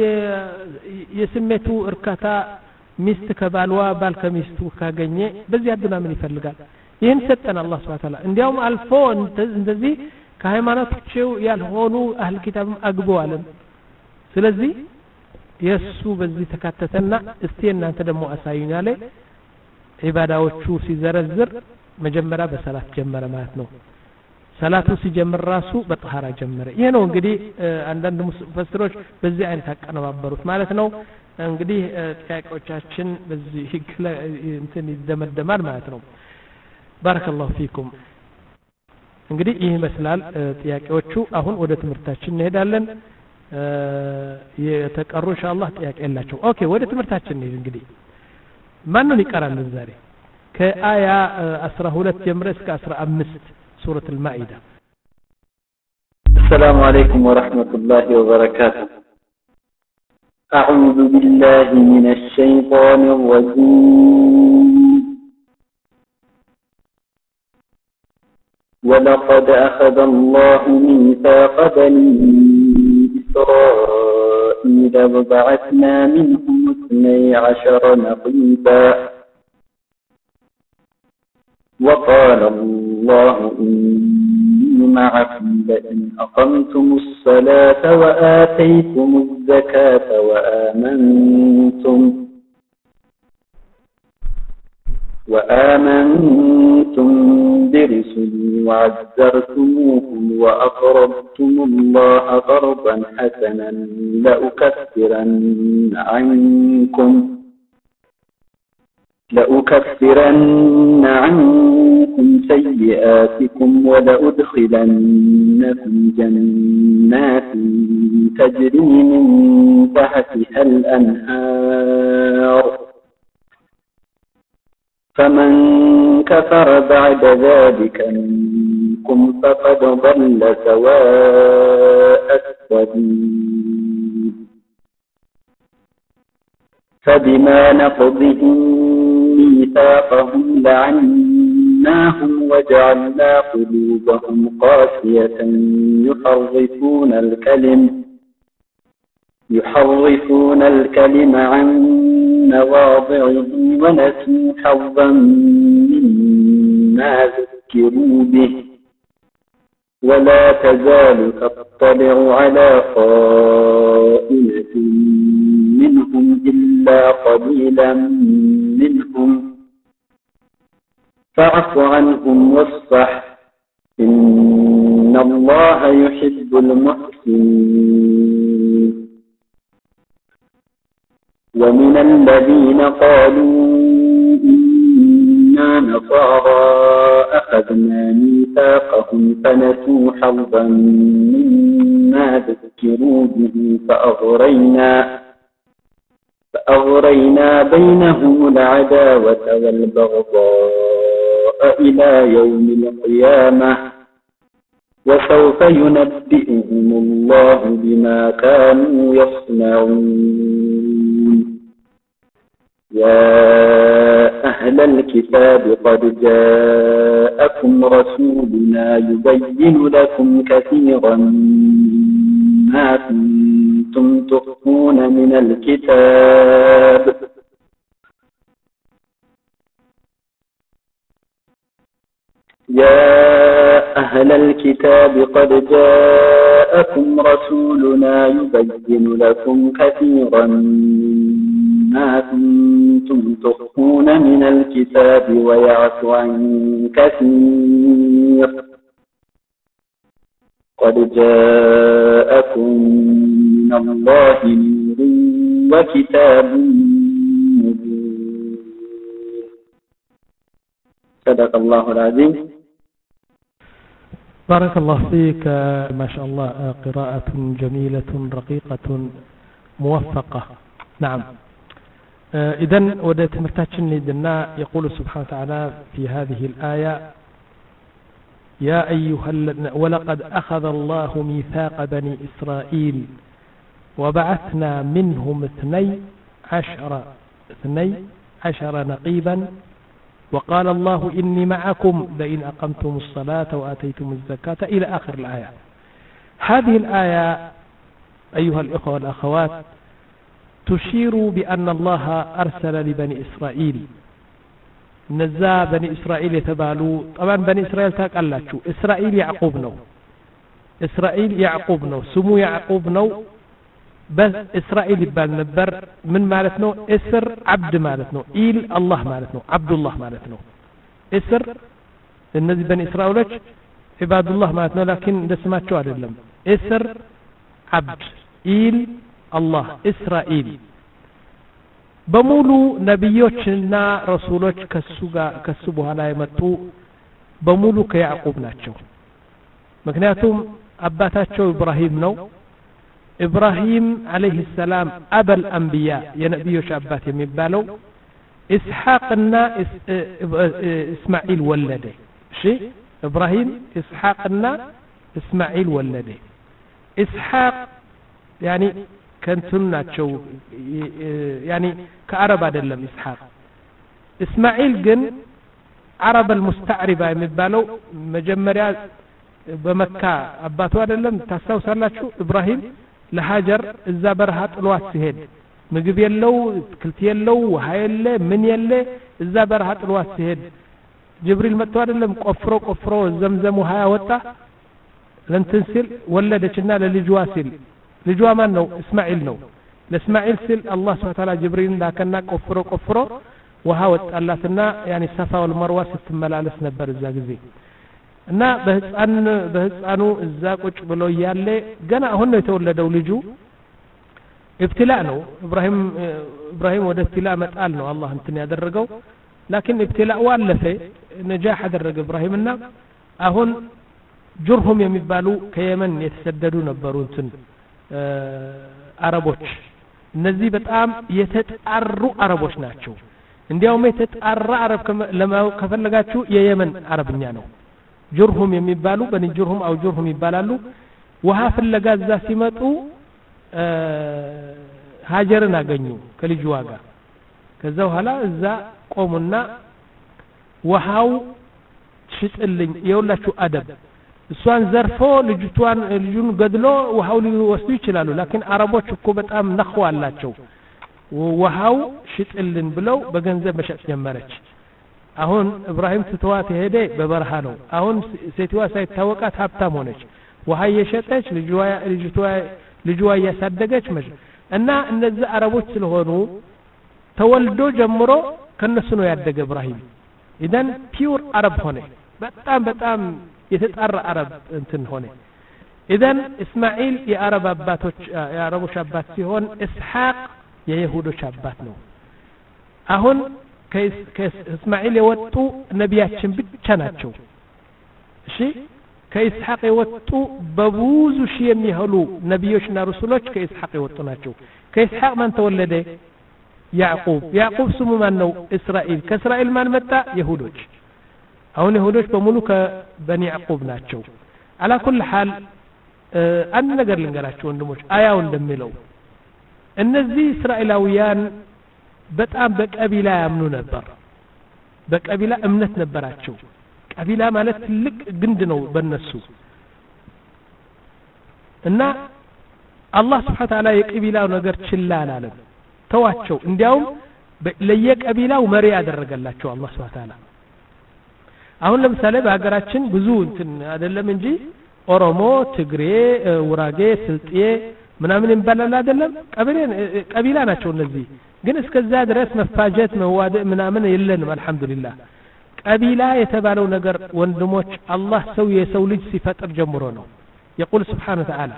የስሜቱ እርካታ ሚስት ከባልዋ ባል ከሚስቱ ካገኘ በዚህ አዱና ምን ይፈልጋል? ይህን ሰጠን አላህ Subhanahu Wa Ta'ala። እንዲያውም አልፎ እንደዚህ ከሃይማኖታቸው ያልሆኑ አህል ኪታብም አግበዋለን። ስለዚህ የሱ በዚህ ተካተተና እስቲ እናንተ ደግሞ አሳዩኝ አለ። ዒባዳዎቹ ሲዘረዝር መጀመሪያ በሰላት ጀመረ ማለት ነው። ሰላቱ ሲጀምር ራሱ በጠሃራ ጀመረ። ይሄ ነው እንግዲህ አንዳንድ ሙፈሲሮች በዚህ አይነት አቀነባበሩት ማለት ነው። እንግዲህ ጥያቄዎቻችን በዚህ እንትን ይደመደማል ማለት ነው። ባረከላሁ ፊኩም። እንግዲህ ይህ ይመስላል ጥያቄዎቹ። አሁን ወደ ትምህርታችን እንሄዳለን። የተቀሩ ኢንሻአላህ ጥያቄ የላቸው። ኦኬ ወደ ትምህርታችን እንሄድ። እንግዲህ ማንን ይቀራል ዛሬ? ከአያ አስራ ሁለት ጀምሮ እስከ አስራ አምስት سورة المائدة. السلام عليكم ورحمة الله وبركاته. أعوذ بالله من الشيطان الرجيم. ولقد أخذ الله ميثاق بني إسرائيل إسرائيل وبعثنا منهم اثني عشر نقيبا وقال الله إني معكم لئن أقمتم الصلاة وآتيتم الزكاة وآمنتم وآمنتم برسلي وعزرتموهم وأقرضتم الله قرضا حسنا لأكفرن عنكم لأكفرن عنكم سيئاتكم ولأدخلنكم جنات تجري من تحتها الأنهار فمن كفر بعد ذلك منكم فقد ضل سواء السبيل فبما نقضهم ميثاقهم لعناهم وجعلنا قلوبهم قاسية يحرفون الكلم يحرفون الكلم عن مواضعه ونسوا حظا مما ذكروا به ولا تزال تطلع على خائنة منهم إلا قليلا منهم فاعف عنهم واصفح إن الله يحب المحسنين ومن الذين قالوا إنا نصارى أخذنا ميثاقهم فنسوا حظا مما ذكروا به فأغرينا فأغرينا بينهم العداوة والبغضاء إلى يوم القيامة وسوف ينبئهم الله بما كانوا يصنعون يا أهل الكتاب قد جاءكم رسولنا يبين لكم كثيرا مما كنتم تخفون من الكتاب يا أهل الكتاب قد جاءكم رسولنا يبين لكم كثيرا مما كنتم تخفون من الكتاب ويعفو عن كثير قد جاءكم من الله نور وكتاب مبين صدق الله العظيم. بارك الله فيك، ما شاء الله قراءة جميلة رقيقة موفقة. نعم، إذن ودت مرتاحين لدنا. يقول سبحانه وتعالى في هذه الآية يا أيها الذين ولقد أخذ الله ميثاق بني إسرائيل وبعثنا منهم اثني عشر اثني عشر نقيبا وقال الله إني معكم لئن أقمتم الصلاة وآتيتم الزكاة إلى آخر الآية. هذه الآية أيها الإخوة والأخوات تشير بأن الله أرسل لبني إسرائيل نزا بني إسرائيل يتبالوا. طبعا بني إسرائيل تاقلاتشو إسرائيل يعقوب نو إسرائيل يعقوب نو سمو يعقوب نو بس إسرائيل يبال نبر من مالتنو إسر عبد مالتنو إيل الله مالتنو عبد الله مالتنو إسر النزي بني إسرائيل عباد الله مالتنو لكن دسمات شو عدلم إسر عبد إيل الله إسرائيل በሙሉ ነብዮችና ረሱሎች ከሱ ጋር ከሱ በኋላ የመጡ በሙሉ ከያዕቆብ ናቸው። ምክንያቱም አባታቸው ኢብራሂም ነው። ኢብራሂም አለይሂ ሰላም አበል አንቢያ የነብዮች አባት የሚባለው ኢስሐቅና እስማኤል ወለደ። እሺ ኢብራሂም ኢስሐቅና እስማኤል ወለደ። ኢስሐቅ ያኒ ከንቱን ናቸው ያኒ ከአረብ አይደለም ኢስሐቅ። እስማኤል ግን አረብ المستعربة የሚባለው መጀመሪያ በመካ አባቱ አይደለም ታስታውሳላችሁ። ኢብራሂም ለሀጀር እዛ በረሃ ጥሏት ሲሄድ ምግብ የለው ክልት የለው ውሃ የለ ምን የለ እዛ በረሃ ጥሏት ሲሄድ ጅብሪል መጥቶ አይደለም ቆፍሮ ቆፍሮ ዘምዘም ውሃ ያወጣ ለንትን ሲል ወለደችና ለልጅዋ ሲል ልጅዋ ማን ነው እስማኤል ነው ለእስማኤል ሲል አላህ Subhanahu Ta'ala ጅብሪል ላከና ቆፍሮ ቆፍሮ ውሃ ወጣላትና ያኒ ሰፋ ወልመርዋ ስትመላለስ ነበር እዛ ጊዜ እና በህፃን በህፃኑ እዛ ቁጭ ብሎ ያለ ገና አሁን ነው የተወለደው ልጁ ኢብትላ ነው ኢብራሂም ኢብራሂም ወደ ኢብትላ መጣል ነው አላህ እንትን ያደረገው لكن ابتلاء ዋለፈ ነጃህ አደረገ ኢብራሂምና አሁን ጁርሁም የሚባሉ ከየመን የተሰደዱ ነበሩ እንትን አረቦች እነዚህ በጣም የተጣሩ አረቦች ናቸው እንዲያውም የተጣራ አረብ ለማወቅ ከፈለጋችሁ የየመን አረብኛ ነው ጁርሁም የሚባሉ በኒ ጁርሁም አው ጁርሁም ይባላሉ ውሃ ፍለጋ እዛ ሲመጡ ሀጀርን አገኙ ከልጅዋ ጋር ከዛ በኋላ እዛ ቆሙና ውሃው ሽጥልኝ የውላችሁ አደብ እሷን ዘርፎ ልጅቷን ልጁን ገድሎ ውሃው ሊወስዱ ይችላሉ لكن አረቦች እኮ በጣም ነخوا አላቸው ውሃው ሽጥልን ብለው በገንዘብ መሸጥ ጀመረች አሁን ኢብራሂም ትተዋት ሄደ በበረሃ ነው አሁን ሴትዋ ሳይታወቃት ሀብታም ሆነች ውሃ የሸጠች ልጅዋ ልጅቷ ልጅዋ ያሳደገች መሽ እና እነዚህ አረቦች ስለሆኑ ተወልዶ ጀምሮ ከነሱ ነው ያደገ ኢብራሂም ኢዳን ፒውር አረብ ሆነ በጣም በጣም የተጣራ አረብ እንትን ሆነ ኢዳን እስማኤል የአረብ አባቶች የአረቦች አባት ሲሆን ኢስሐቅ የይሁዶች አባት ነው አሁን ከእስማኤል የወጡ ነቢያችን ብቻ ናቸው እሺ ከኢስሐቅ የወጡ በብዙ ሺህ የሚሆኑ ነቢዮችና ረሱሎች ከኢስሐቅ የወጡ ናቸው ከኢስሐቅ ማን ተወለደ ያዕቆብ ያዕቆብ ስሙ ማን ነው እስራኤል ከእስራኤል ማን መጣ ይሁዶች አሁን ይሁዶች በሙሉ ከበኒ ያዕቆብ ናቸው على كل حال አንድ ነገር ልንገራችሁ ወንድሞች አያው እንደሚለው እነዚህ እስራኤላውያን በጣም በቀቢላ ያምኑ ነበር በቀቢላ እምነት ነበራቸው ቀቢላ ማለት ትልቅ ግንድ ነው በእነሱ እና አላህ Subhanahu Ta'ala የቀቢላው ነገር ችላ አላለም ተዋቸው እንዲያውም ለየቀቢላው መሪ ያደረገላቸው አላህ Subhanahu Ta'ala አሁን ለምሳሌ በአገራችን ብዙ እንትን አይደለም እንጂ ኦሮሞ ትግሬ ውራጌ ስልጤ ምናምን ይባላል አይደለም ቀቢላ ቀቢላ ናቸው እነዚህ ግን እስከዛ ድረስ መፋጀት መዋደ ምናምን የለንም አልহামዱሊላህ ቀቢላ የተባለው ነገር ወንድሞች አላህ ሰው የሰው ልጅ ሲፈጥር ጀምሮ ነው يقول سبحانه وتعالى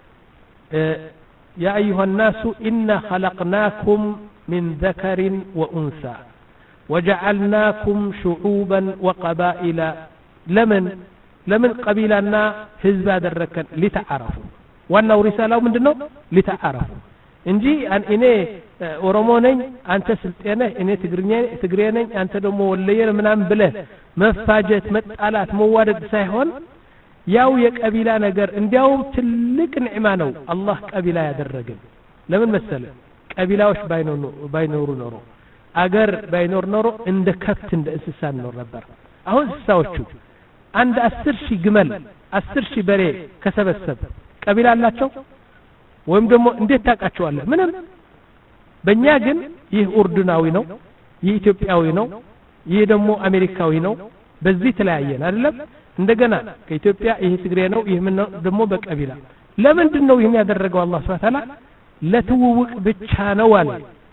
يا ايها الناس إنا خلقناكم من ذكر وانثى وجعلناكم شعوبا وقبائل لمن لمن قبيلنا حزب دركن لتعرفوا ዋናው ሪሳላው ምንድነው ለተዓረፉ እንጂ እኔ ኦሮሞ ነኝ አንተ ስልጤ ነህ እኔ ትግርኛ ትግሬ ነኝ አንተ ደግሞ ወለየ ምናምን ብለህ መፋጀት መጣላት መዋደድ ሳይሆን ያው የቀቢላ ነገር እንዲያውም ትልቅ ንዕማ ነው አላህ ቀቢላ ያደረገን ለምን መሰለ ቀቢላዎች ባይኖሩ ባይኖሩ ኖሮ አገር ባይኖር ኖሮ እንደ ከብት እንደ እንስሳ ነው ነበር አሁን እንስሳዎቹ አንድ አስር ሺህ ግመል አስር ሺህ በሬ ከሰበሰበ ቀቢላ አላቸው ወይም ደግሞ እንዴት ታቃቸዋለህ ምንም በእኛ ግን ይህ ኡርዱናዊ ነው ይህ ኢትዮጵያዊ ነው ይህ ደግሞ አሜሪካዊ ነው በዚህ ተለያየን አይደለም እንደገና ከኢትዮጵያ ይህ ትግሬ ነው ይህ ምን ደግሞ በቀቢላ ለምንድን ነው ይሄን ያደረገው አላህ Subhanahu Ta'ala ለትውውቅ ብቻ ነው አለ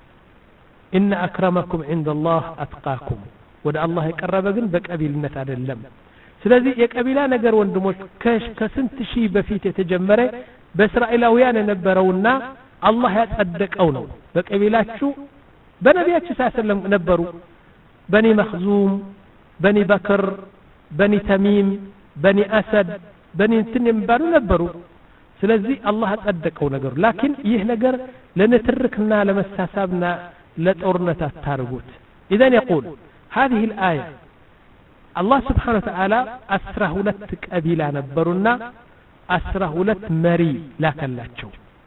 إن أكرمكم عند الله أتقاكم ወደ አላህ የቀረበ ግን በቀቢልነት አይደለም ስለዚህ የቀቢላ ነገር ወንድሞች ከስንት ሺህ በፊት የተጀመረ በእስራኤላውያን የነበረውና አላህ ያጸደቀው ነው በቀቢላችሁ በነቢያችን ሰለላሁ ነበሩ በኒ መኽዙም በኒ በክር በኒ ተሚም በኒ አሰድ በኒ እንትን የሚባሉ ነበሩ ስለዚህ አላህ ያጸደቀው ነገር ላኪን ይህ ነገር ለንትርክና ለመሳሳብና ለጦርነት አታርጉት اذا يقول هذه الآية الله سبحانه وتعالى أسره لت قبيلة نبرونا أسره لت مري لا كلاچو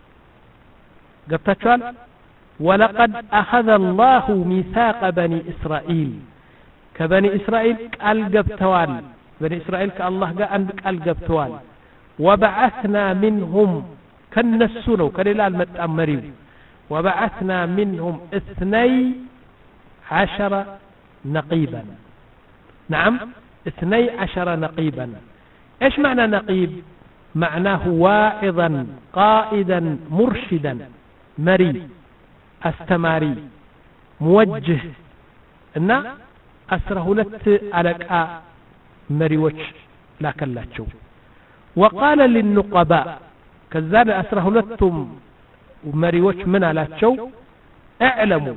قبتشوال ولقد أخذ الله ميثاق بني إسرائيل كبني إسرائيل قال قبتوال بني إسرائيل كالله قال قال قبتوال وبعثنا منهم ከነሱ ነው ከሌላ አልመጣም መሪው وبعثنا منهم اثني عشر نقيبا نعم اثني عشر نقيبا ايش معنى نقيب معناه واعظا قائدا مرشدا مري استماري موجه ان أسره لت على مريوش لا كلاتشو وقال للنقباء كذاب أسره لتم مريوش من علاتشو اعلموا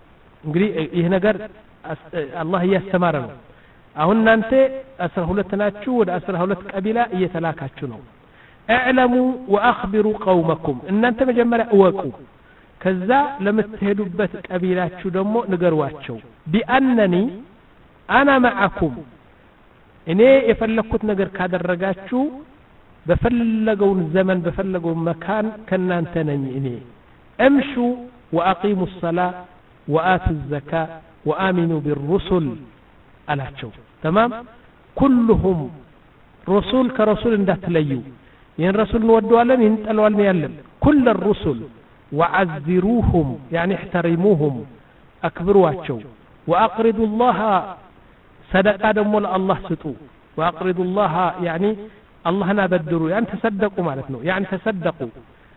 هنا قال الله يستمرنا أهن أنت أسره لتناتشو ولا أسره لت قبيلة يتلاكاتشو اعلموا وأخبروا قومكم إن أنت مجمّر أوكو كذا لم تهدوا بس قبيلاتشو دمو نقرواتشو بأنني أنا معكم إني يفلقوت نجر كادر رجاتشو بفلقون الزمن بفلقون مكان كنا نتنني إني أمشوا وأقيموا الصلاة وآتوا الزكاة وآمنوا بالرسل على شو تمام كلهم رسول كرسول اندات ليو ين رسول نودوا لن ينتقلوا لن يعلم كل الرسل وعذروهم يعني احترموهم أكبرواتشو وأقرضوا الله صدقة دمول الله ستو وأقرضوا الله يعني الله نبدروا يعني تصدقوا معناتنا يعني تصدقوا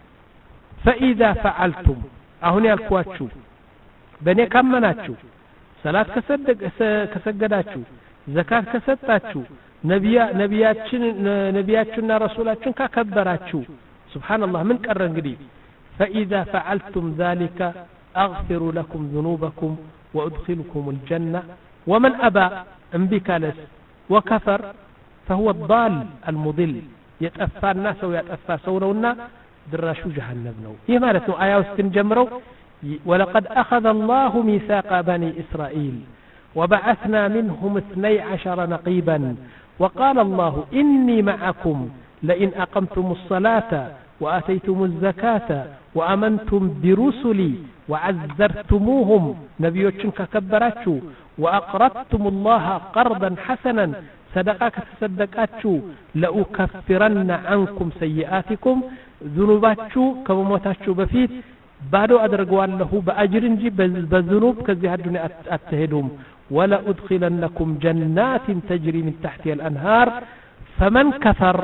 فإذا فعلتم أهني الكواتشو بني كمناتشو صلاة كصدق كسجداتشو زكاة كسطاتشو نبيا نبياتشن نبياتشنا رسولاتشن ككبراتشو سبحان الله من قرن قدي فإذا فعلتم ذلك أغفر لكم ذنوبكم وأدخلكم الجنة ومن أبى انبكالس وكفر فهو الضال المضل يتأفى الناس ويتأفى سورونا دراشو جهنم نو هي مالتنا آية استنجمرو ولقد أخذ الله ميثاق بني إسرائيل وبعثنا منهم اثني عشر نقيبا وقال الله إني معكم لئن أقمتم الصلاة وآتيتم الزكاة وأمنتم برسلي وعزرتموهم نبيوتشن ككبراتشو وأقرضتم الله قرضا حسنا صدقاك تصدقاتشو لأكفرن عنكم سيئاتكم ذنوباتشو كموتاتشو بفيت بعدو أدرقوا له بأجر نجي بالذنوب كذي الدنيا أتهدهم ولا أدخلنكم جنات تجري من تحتها الأنهار فمن كفر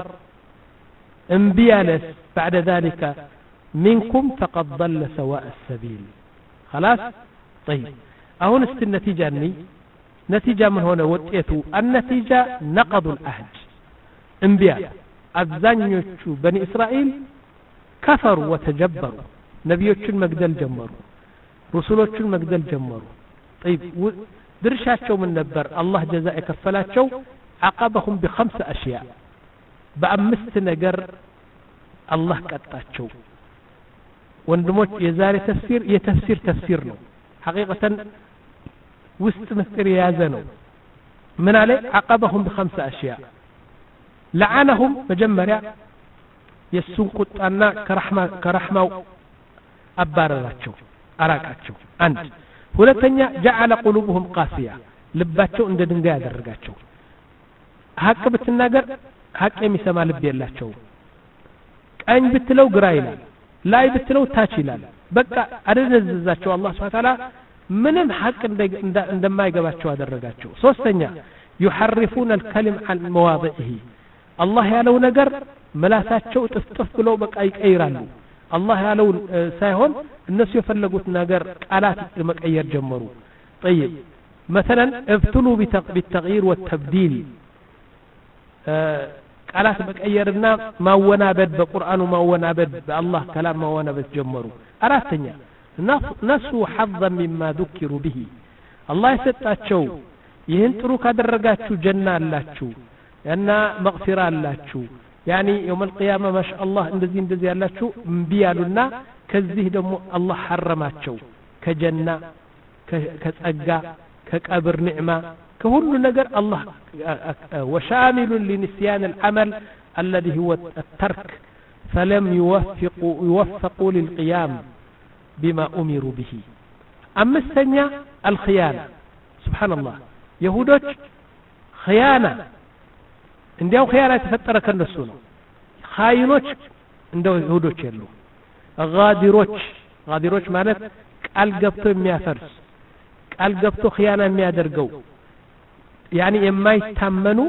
انبيالس بعد ذلك منكم فقد ضل سواء السبيل خلاص طيب أهون است النتيجة أني نتيجة من هنا وطئتو النتيجة نقض الأهج انبياء أبزانيوشو بني إسرائيل كفروا وتجبروا نبيوشو المقدل جمروا رسولوشو المقدل جمروا طيب درشاتشو من نبر الله جزاء كفلاتشو عقبهم بخمس أشياء بأمست نجر الله قطعتشو وندموش يزاري تفسير يتفسير تفسيرنا حقيقة وست مستر يازنو من عليه عقبهم بخمس أشياء لعنهم مجمرة يسون قطعنا كرحمة كرحمة أبارلاتشو أراكاتشو أنت ሁለተኛ جعل قلوبهم قاسية ልባቸው እንደ ድንጋይ ያደረጋቸው ሀቅ ብትናገር ሀቅ የሚሰማ ልብ የላቸው ቀኝ ብትለው ግራ ይላል ላይ ብትለው ታች ይላል በቃ አደነዘዛቸው አላህ Subhanahu Ta'ala ምንም ሀቅ እንደማይገባቸው አደረጋቸው ሶስተኛ يحرفون الكلم عن مواضعه الله ያለው ነገር መላሳቸው ጥፍጥፍ ብለው በቃ ይቀይራሉ الله ያለው ሳይሆን እነሱ የፈለጉት ነገር ቃላት መቀየር ጀመሩ طيب مثلا ابتلوا بالتغيير والتبديل ቃላት መቀየርና ማወናበድ በቁርአኑ ማወናበድ በአላህ ከላም ማወናበድ ጀመሩ አራተኛ ነሱ حظا مما ذكروا به الله የሰጣቸው ይህን ጥሩ ካደረጋችሁ ጀና አላችሁ እና መግፊራ አላችሁ يعني يوم القيامة ما شاء الله እንደዚህ እንደዚህ ያላችሁ እምቢ ያሉና ከዚህ ደግሞ አላህ حرماتቸው ከጀና ከጸጋ ከቀብር ኒዕማ كهول نجر الله وشامل لنسيان العمل الذي هو الترك فلم يوفقوا يوفقوا للقيام بما أمروا به أما الثانية الخيانة سبحان الله يهودك خيانة عندهم خيانة تفتر كالنسون خاينوش እንደው ይሁዶች የሉ ጋዲሮች ጋዲሮች ማለት ቃል ገብቶ የሚያፈርስ ቃል ገብቶ ኺያና የሚያደርገው ያኒ የማይታመኑ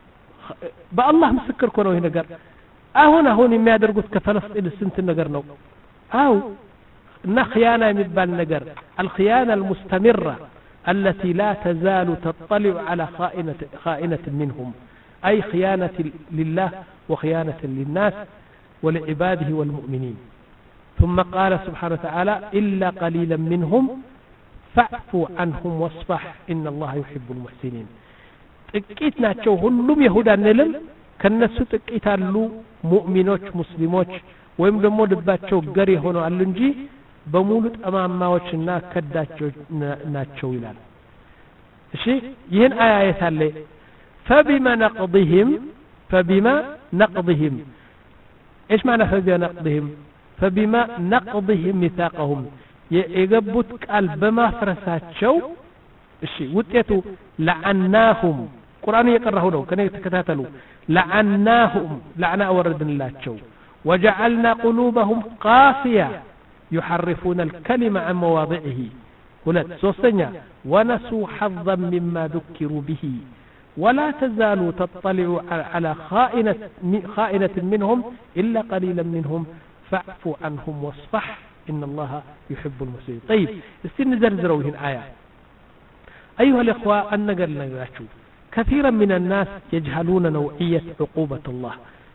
በአላህ ምስክር ነው ይሄ ነገር አሁን አሁን የሚያደርጉት ከፈለስጢን ስንት ነገር ነው አው እና ኺያና የሚባል ነገር الخيانة المستمرة التي لا تزال تطلع على خائنة خائنة منهم أي خيانة لله وخيانة للناس ولعباده والمؤمنين ثم قال سبحانه وتعالى إلا قليلا منهم فاعفوا عنهم واصفح إن الله يحب المحسنين ጥቂት ናቸው ሁሉም ይሁዳ እንልም ከነሱ ጥቂት አሉ ሙእሚኖች ሙስሊሞች ወይም ደግሞ ልባቸው ገር የሆነው አሉ እንጂ በሙሉ ጠማማዎችና ከዳቸው ናቸው ይላል እሺ ይህን አያ የታለ فبما نقضهم فبما نقضهم ايش معنى فبما نقضهم فبما نقضهم ميثاقهم የገቡት ቃል በማፍረሳቸው እሺ ውጤቱ لعناهم ቁርአን እየቀራሁ ነው ከኔ ተከታተሉ لعناهم لعنة وردنላቸው وجعلنا قلوبهم قاسية يحرفون الكلمة عن مواضعه ሁለት ሶስተኛ ونسوا حظا مما ذكروا به ولا تزال تطلع على خائنة خائنة منهم إلا قليلا منهم فاعف عنهم واصفح إن الله يحب المحسنين طيب استن زرزروا هنا آية أيها الإخوة أن نقل نقاشو كثيرا من الناس يجهلون نوعية عقوبة الله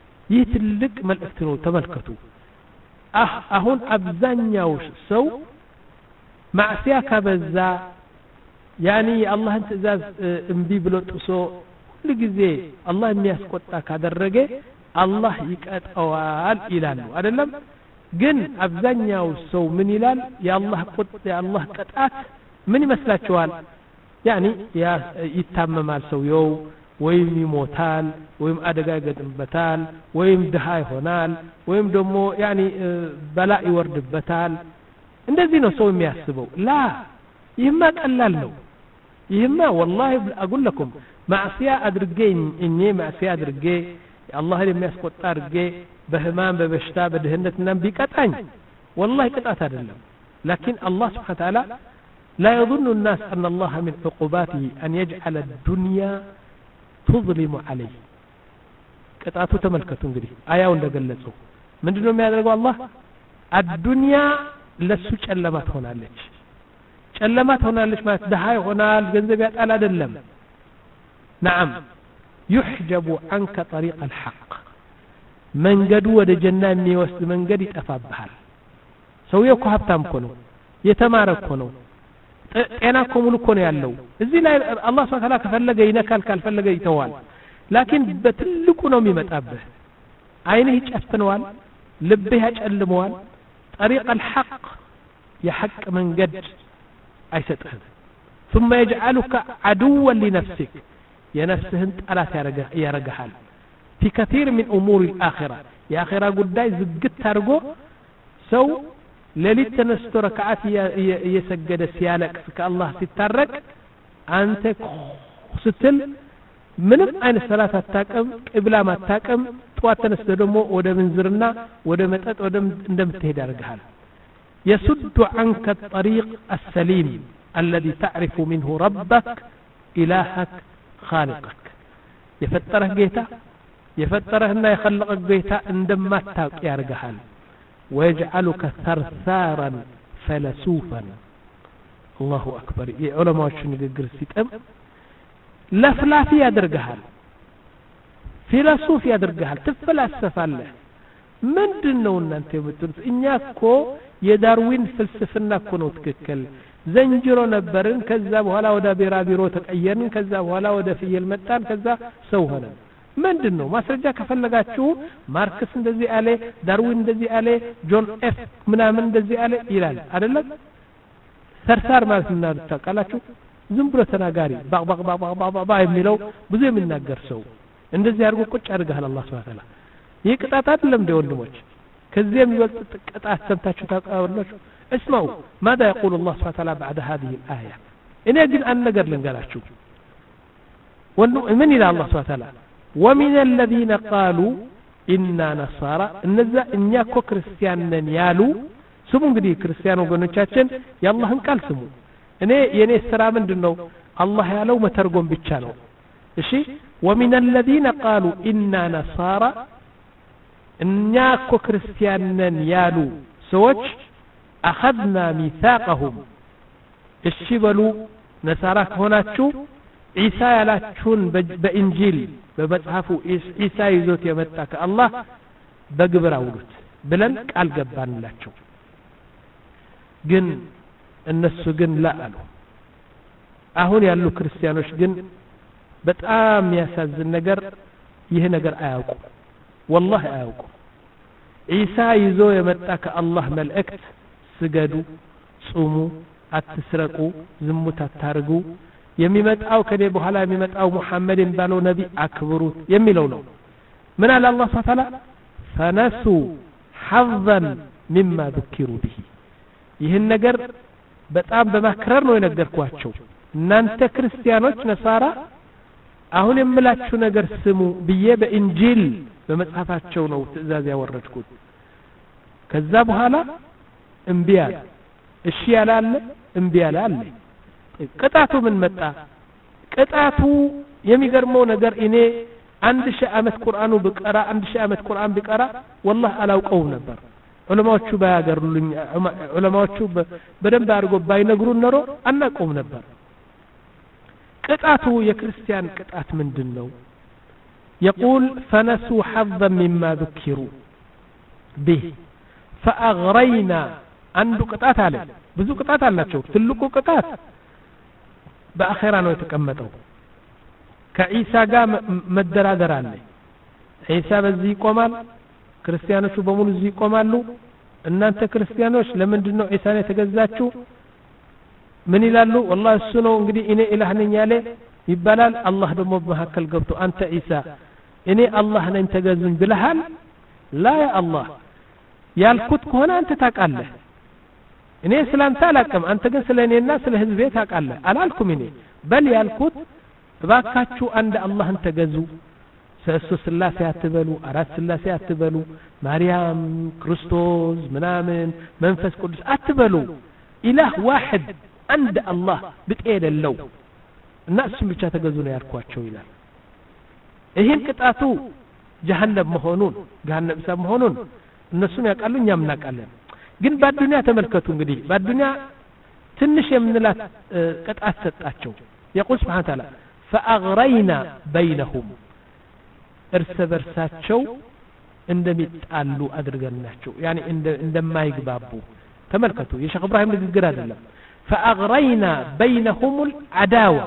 يتلق ما الافتنوا تملكتوا أه أهون أبزان يوش سو مع سياكا بزا يعني الله انت ازاز انبي بلوت سو كل جزي الله الناس قطع كادرجة الله يكأت أوال إلانه أدلم جن أبزان يوش سو من إلان يا الله قط يا الله كتأت من مسلا شوال يعني يا يتمم على سويو ويم يموتال ويم أدقى قدم بتال ويم دهاي هنال ويم دمو يعني بلاء يورد بتال እንደዚህ ነው ሰው የሚያስበው لا ይህማ ቀላል ነው ይህማ والله أقول لكم ማዕሲያ አድርጌ እኔ ማዕሲያ አድርጌ አላህን የሚያስቆጣ አድርጌ በህማም በበሽታ በድህነትና ቢቀጣኝ والله ቅጣት አይደለም لكن الله سبحانه وتعالى لا يظن الناس أن الله من عقوباته أن يجعل الدنيا تظلم عليه ቅጣቱ ተመልከቱ እንግዲህ አያው እንደገለጸው ምንድነው የሚያደርገው አላህ الدنيا ለሱ ጨለማ ትሆናለች ጨለማ ትሆናለች ማለት ደሃ ይሆናል ገንዘብ ያጣል አይደለም نعم يحجب عنك طريق الحق መንገዱ ወደ ጀና የሚወስድ መንገድ ይጠፋብሃል ሰውየው እኮ ሀብታም እኮ ነው የተማረ እኮ ነው ጤና እኮ ሙሉ እኮ ነው ያለው እዚህ ላይ አላህ Subhanahu Wa Ta'ala ከፈለገ ይነካል ካልፈለገ ይተዋል لكن በትልቁ ነው የሚመጣብህ አይንህ ይጨፍነዋል ልብህ ያጨልመዋል طريق الحق يحق من قد أيستهم ثم يجعلك عدوا لنفسك يا نفسه انت ألا يرجحال في كثير من أمور الآخرة يا آخرة قداي زقت ترجو سو لليت تنستو ركعات يسجد سيالك كالله تترك أنت ستل من أين الصلاة التاكم قبل ما التاكم تواتن استدمو وده منزرنا وده متأت وده ندم تهدى رجحال يسد عنك الطريق السليم الذي تعرف منه ربك إلهك خالقك يفتره جيتا يفتره إنه يخلقك جيتا عندما تاك يا رجحال ويجعلك ثرثارا فلسوفا الله أكبر يا علماء شنو يقول سيتم لفلافي يدرجحال فيلسوف يدرجحال تفلسفاله ምንድነው እናንተ የምትሉት እኛ እኮ የዳርዊን ፍልስፍና እኮ ነው ትክክል ዘንጅሮ ነበርን ከዛ በኋላ ወደ ቢራቢሮ ተቀየርን ከዛ በኋላ ወደ ፍየል መጣን ከዛ ሰው ሆነ ምንድነው ማስረጃ ከፈለጋችሁ ማርክስ እንደዚህ አለ ዳርዊን እንደዚህ አለ ጆን ኤፍ ምናምን እንደዚህ አለ ይላል አይደለም ሰርሳር ማለት ነው ታውቃላችሁ ዝም ብሎ ተናጋሪ ባቅ ባቅ ባቅ ባቅ ባቅ የሚለው ብዙ የሚናገር ሰው እንደዚህ አድርጎ ቁጭ አድርጋል አላህ Subhanahu Wa Ta'ala ይህ ቅጣት አይደለም እንደ ወንድሞች ከዚህ የሚበልጥ ቅጣት ሰምታችሁ ታውቃላችሁ اسمعوا ماذا يقول الله سبحانه وتعالى بعد هذه الآية إن أجل أن نقر لنقرأشو من إلى الله سبحانه وتعالى ومن الذين قالوا ኢና ነሳራ እነዛ እኛ እኮ ክርስቲያን ነን ያሉ ስሙ እንግዲህ ክርስቲያን ወገኖቻችን የአላህን ቃል ስሙ እኔ የኔ ስራ ምንድነው አላህ ያለው መተርጎም ብቻ ነው እሺ ومن الذين قالوا إنا نصارى እኛ እኮ ክርስቲያን ነን ያሉ ሰዎች أخذنا ميثاقهم እሺ በሉ ነሳራ ከሆናችሁ ዒሳ ያላችሁን በኢንጂል በመጽሐፉ ዒሳ ይዞት የመጣ ከአላህ በግብር አውሉት ብለን ቃል ገባንላቸው ግን እነሱ ግን ላአሉ አሁን ያሉ ክርስቲያኖች ግን በጣም ያሳዝን ነገር ይሄ ነገር አያውቁ والله አያውቁ ዒሳ ይዞ የመጣ ከአላህ መልእክት ስገዱ ጾሙ አትስረቁ ዝሙት አታርጉ የሚመጣው ከኔ በኋላ የሚመጣው ሙሐመድ የሚባለው ነቢ አክብሩት የሚለው ነው ምን አለ አላህ Subhanahu Ta'ala فنسوا حظا مما ذكروا به ይህን ነገር በጣም በማክረር ነው የነገርኳቸው እናንተ ክርስቲያኖች ነሳራ አሁን የምላችሁ ነገር ስሙ ብዬ በኢንጂል በመጽሐፋቸው ነው ትእዛዝ ያወረድኩት ከዛ በኋላ እምቢ አለ እሺ ያላለ እምቢ ያላለ ቅጣቱ ምን መጣ ቅጣቱ የሚገርመው ነገር እኔ አንድ ሺህ ዓመት ቁርአኑ በቀራ አንድ ሺህ ዓመት ቁርአን ቢቀራ والله አላውቀው ነበር ዑለማዎቹ ባያገሩልኝ ዑለማዎቹ በደንብ አድርጎ ባይነግሩን ኖሮ አናውቀውም ነበር ቅጣቱ የክርስቲያን ቅጣት ምንድነው يقول فنسوا حظا مما ذكروا به فأغرينا አንዱ ቅጣት አለ ብዙ ቅጣት አላቸው ትልቁ ቅጣት በአኺራ ነው የተቀመጠው ከኢሳ ጋር መደራደር አለ ኢሳ በዚህ ይቆማል ክርስቲያኖቹ በሙሉ እዚህ ይቆማሉ እናንተ ክርስቲያኖች ለምንድን ነው ኢሳን የተገዛችሁ ምን ይላሉ والله እሱ ነው እንግዲህ እኔ ኢላህ ነኝ ያለ ይባላል አላህ ደግሞ በመሐከል ገብቶ አንተ ኢሳ እኔ አላህ ነኝ ተገዙኝ ብለሃል ላ ያ አላህ ያልኩት ከሆነ አንተ ታውቃለህ እኔ ስላንተ አላቀም አንተ ግን ስለኔና ስለ ህዝቤ ታውቃለህ አላልኩም እኔ በል ያልኩት ባካችሁ አንድ አላህን ተገዙ ሰሱ ስላሴ አትበሉ አራት ስላሴ አትበሉ ማርያም ክርስቶስ ምናምን መንፈስ ቅዱስ አትበሉ ኢላህ ዋሂድ አንድ አላህ ብጤለለው እና እሱም ብቻ ተገዙ ነው ያልኳቸው ይላል ይሄን ቅጣቱ ጀሃነም መሆኑን ጀሃነም ሰብ መሆኑን እነሱም ያውቃሉ እኛም እናውቃለን ግን በዱንያ ተመልከቱ እንግዲህ በዱንያ ትንሽ የምንላት ቅጣት ሰጣቸው يقول سبحانه وتعالى فأغرينا بينهم እርስ በርሳቸው እንደሚጣሉ አድርገናቸው يعني እንደማይግባቡ ተመልከቱ የሼክ ኢብራሂም ንግግር አይደለም فأغرينا بينهم العداوة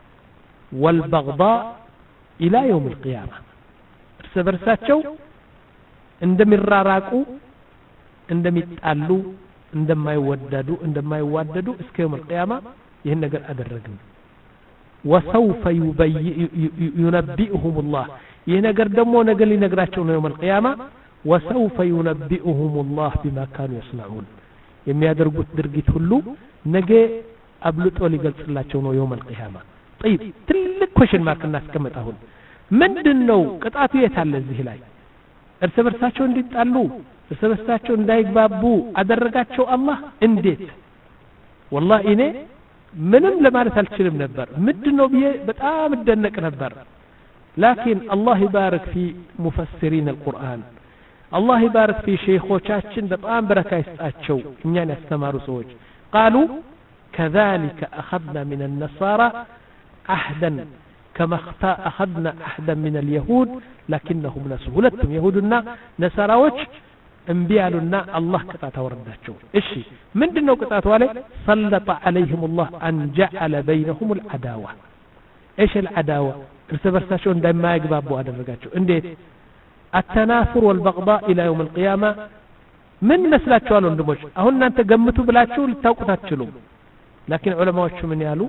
والبغضاء إلى يوم القيامة እርስ በርሳቸው እንደሚራራቁ እንደሚጣሉ እንደማይወደዱ እንደማይዋደዱ እስከ يوم القيامة ይሄን ነገር አደረግን وسوف ينبئهم الله ይሄ ነገር ደግሞ ነገ ሊነግራቸው ነው يوم القيامة وسوف ينبئهم الله بما كانوا يصنعون የሚያደርጉት ድርጊት ሁሉ ነገ አብልጦ ሊገልጽላቸው ነው يوم القيامة طيب ትልቅ ኮሽን ማርክ እናስቀምጥ አሁን ምንድነው ቅጣቱ የታለ እዚህ ላይ እርስ በርሳቸው እንዲጣሉ እርስ በርሳቸው እንዳይግባቡ አደረጋቸው አላህ እንዴት والله እኔ ምንም ለማለት አልችልም ነበር ምንድነው ብዬ በጣም እደነቅ ነበር لكن الله يبارك في مفسرين القرآن الله يبارك في شيخوቻችን በጣም በረካ ይስጣቸው እኛን ያስተማሩ ሰዎች قالوا كذلك أخذنا من النصارى عهدا كما أخذنا عهدا من اليهود لكنهم نسوا ሁለቱም يهودنا نصاراዎች እምቢ አሉና አላህ ቅጣት አወረዳቸው እሺ ምንድነው ቅጣቱ አለ ሰለጠ عليهم الله ان جعل بينهم العداوه ايش العداوه እርስ በርሳቸው እንደማይግባቡ አደረጋቸው እንዴት التنافر والبغضاء الى يوم القيامه ምን መስላችኋል ወንድሞች አሁን እናንተ ገምቱ ብላችሁ ልታውቁት አትችሉም لكن ዑለማዎቹ ምን ያሉ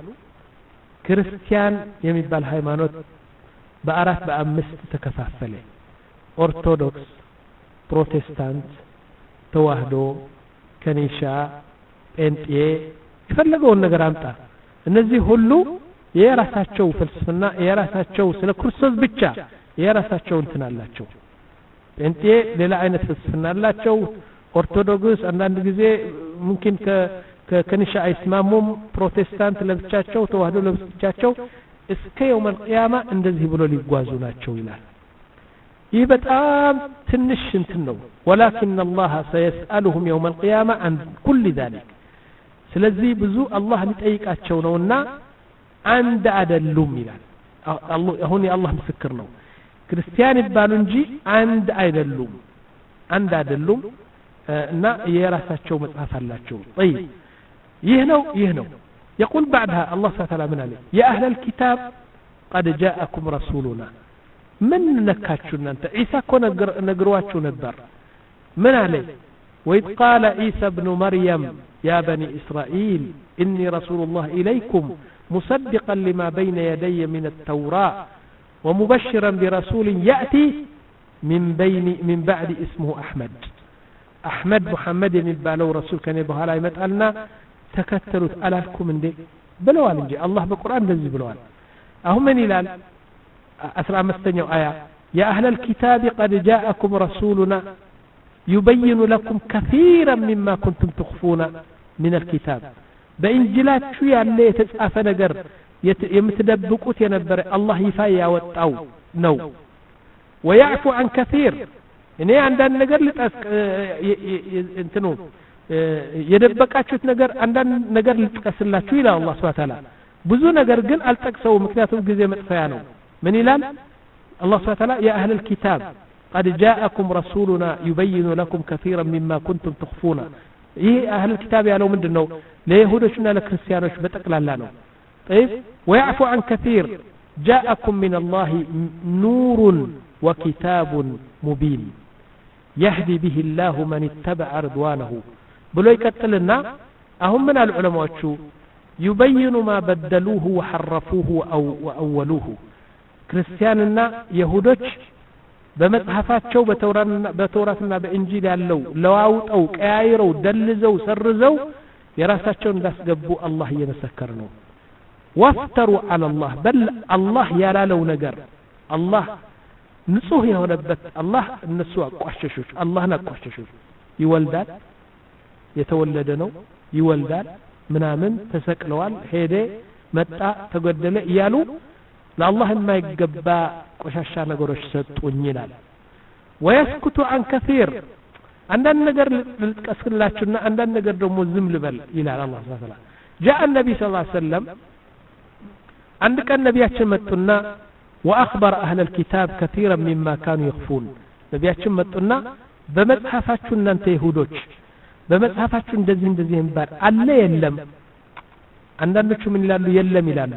ክርስቲያን የሚባል ሃይማኖት በአራት በአምስት ተከፋፈለ ኦርቶዶክስ ፕሮቴስታንት ተዋህዶ ከኒሻ ጴንጤ የፈለገውን ነገር አምጣ እነዚህ ሁሉ የራሳቸው ፍልስፍና የራሳቸው ስለ ክርስቶስ ብቻ የራሳቸው እንትን አላቸው ጴንጤ ሌላ አይነት ፍልስፍና አላቸው ኦርቶዶክስ አንዳንድ ጊዜ ሙምኪን ከ ከንሻ አይስማሙም ፕሮቴስታንት ለብቻቸው ተዋህዶ ለብቻቸው እስከ يوم القيامه እንደዚህ ብሎ ሊጓዙ ናቸው ይላል ይህ በጣም ትንሽ እንትን ነው ولكن الله سيسألهم يوم القيامه عن كل ذلك ስለዚህ ብዙ አላህ ሊጠይቃቸው ነውና አንድ አይደሉም ይላል አላህ አሁን የአላህ ምስክር ነው ክርስቲያን ይባሉ እንጂ አንድ አይደሉም አንድ አይደሉም እና የራሳቸው መጽሐፍ አላቸው طيب ይህ ነው ይህ ነው يقول بعدها الله سبحانه وتعالى من عليه يا أهل الكتاب قد جاءكم رسولنا من نكاتشنا أنت عيسى كون نقرواتشو نبر من عليه وإذ قال عيسى ابن مريم يا بني إسرائيل إني رسول الله إليكم مصدقا لما بين يدي من التوراة ومبشرا برسول يأتي من بين من بعد اسمه أحمد أحمد محمد يبالو رسول كان يبها لا يمتقلنا تكتلوا ألالكم من دي بلوال انجي الله بالقرآن نزل بلوال أهم من إلال أسرع مستنيو آية يا أهل الكتاب قد جاءكم رسولنا يبين لكم كثيرا مما كنتم تخفون من الكتاب بإنجلات شو يعني يتسعف نقر يمتدبقوت ينبر الله يفايا والتأو نو ويعفو عن كثير يعني عندنا نقر لتأسك انتنو የደበቃችሁት ነገር አንዳንድ ነገር ልትቀስላችሁ ይላል አላህ Subhanahu Wa Ta'ala ብዙ ነገር ግን አልጠቅሰው ምክንያቱም ጊዜ መጥፋያ ነው ምን ይላል አላህ Subhanahu Wa Ta'ala يا أهل الكتاب قد جاءكم رسولنا يبين لكم كثيرا مما كنتم تخفون ይህ أهل الكتاب ያለው ምንድነው ለይሁዶችና ለክርስቲያኖች በጠቅላላ ነው طيب ويعفو عن كثير جاءكم من الله نور وكتاب مبين يهدي به الله من اتبع رضوانه ብሎ ይቀጥልና አሁን ምን አሉ ዑለማዎቹ يبين ما بدلوه وحرفوه أو وأولوه ክርስቲያንና ይሁዶች በመጽሐፋቸው በተውራትና በእንጂል ያለው ለዋውጠው ቀያይረው ደልዘው ሰርዘው የራሳቸውን እንዳስገቡ አላህ እየመሰከረ ነው ወፍተሩ على الله بل الله ያላለው ነገር አላህ ንጹህ የሆነበት አላህ እነሱ አቋሸሹት አላህን አቋሸሹት ይወልዳል የተወለደ ነው ይወልዳል ምናምን ተሰቅለዋል ሄደ መጣ ተገደለ እያሉ ለአላህ የማይገባ ቆሻሻ ነገሮች ሰጡኝ ይላል ወይስኩቱ عن كثير አንዳንድ ነገር ልጥቀስላችሁና አንዳንድ ነገር ደግሞ ዝም ልበል ይላል አላህ Subhanahu Wa Ta'ala جاء النبي صلى الله عليه وسلم አንድ ቀን ነቢያችን መጡና واخبر اهل الكتاب كثيرا مما كانوا يخفون ነቢያችን መጡና በመጽሐፋችሁ እናንተ ይሁዶች በመጽሐፋችሁ እንደዚህ እንደዚህ እንባል አለ የለም አንዳንዶቹ ምን ይላሉ የለም ይላሉ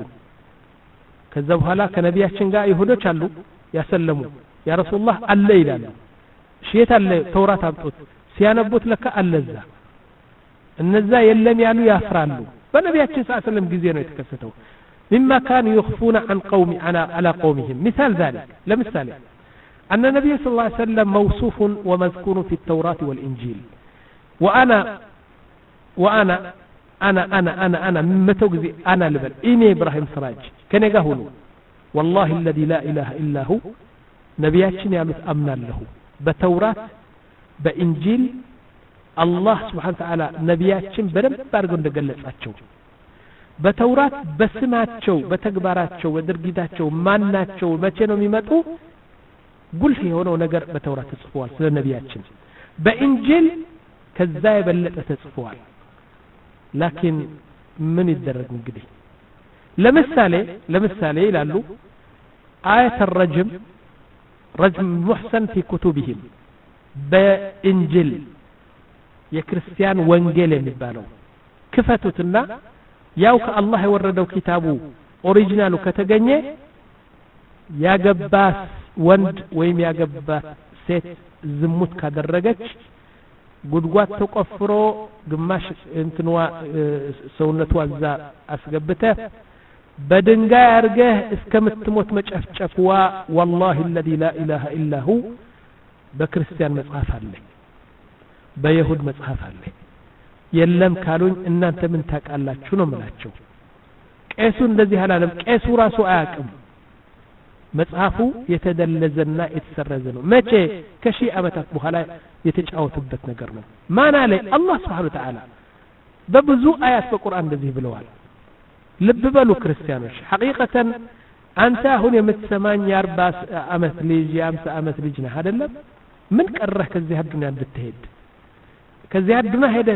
ከዛ በኋላ ከነቢያችን ጋር ይሁዶች አሉ ያሰለሙ ያ ረሱላህ አለ ይላሉ ሸይት አለ ተውራት አምጡት ሲያነቡት ለካ አለዛ እነዛ የለም ያሉ ያፍራሉ በነቢያችን ሰለላሁ ጊዜ ነው የተከሰተው مما كانوا يخفون عن قوم على على قومهم مثال ذلك لمثال أن النبي صلى الله عليه وسلم موصوف ومذكور في التوراة والإنجيل وأنا وأنا أنا أنا أنا أنا مما توجزي أنا لبل إني إبراهيم سراج كان يقهونه والله الذي لا إله إلا هو نبياتنا يالوت أمنا له بتوراة بإنجيل الله سبحانه وتعالى نبياتنا بدم بارقون دقلت أتشو በተውራት በስማቸው በተግባራቸው ወድርጊታቸው ማናቸው መቼ ነው የሚመጡ ጉልህ የሆነው ነገር በተውራት ተጽፏል ስለ ነቢያችን በእንጂል ከዛ የበለጠ ተጽፏል ላኪን ምን ይደረግ እንግዲህ ለምሳሌ ለምሳሌ ይላሉ آية الرجم رجم محسن في كتبهم በእንጂል የክርስቲያን ወንጌል የሚባለው ክፈቱትና ያው ከአላህ የወረደው ኪታቡ ኦሪጂናሉ ከተገኘ ያገባ ወንድ ወይም ያገባ ሴት ዝሙት ካደረገች ጉድጓድ ተቆፍሮ ግማሽ እንትንዋ ሰውነቷ እዛ አስገብተ በድንጋይ አርገህ እስከምትሞት መጨፍጨፍዋ والله الذي لا اله الا هو በክርስቲያን መጽሐፍ አለ በይሁድ መጽሐፍ አለ የለም ካሉኝ እናንተ ምን ታቃላችሁ ነው ማለት ቄሱ እንደዚህ አላለም ቄሱ ራሱ አያቅም መጽሐፉ የተደለዘና የተሰረዘ ነው መቼ ከሺህ ዓመታት በኋላ የተጫወተበት ነገር ነው ማን አለ አላህ Subhanahu Wa Ta'ala በብዙ አያት በቁርአን እንደዚህ ብለዋል ልብ በሉ ክርስቲያኖች ሐቂቀተን አንተ አሁን የምትሰማኝ የአርባ ዓመት ልጅ የአምሳ ዓመት ልጅ ነህ አይደለም ምን ቀረህ ከዚህ አዱንያ እንድትሄድ ከዚህ አዱንያ ሄደ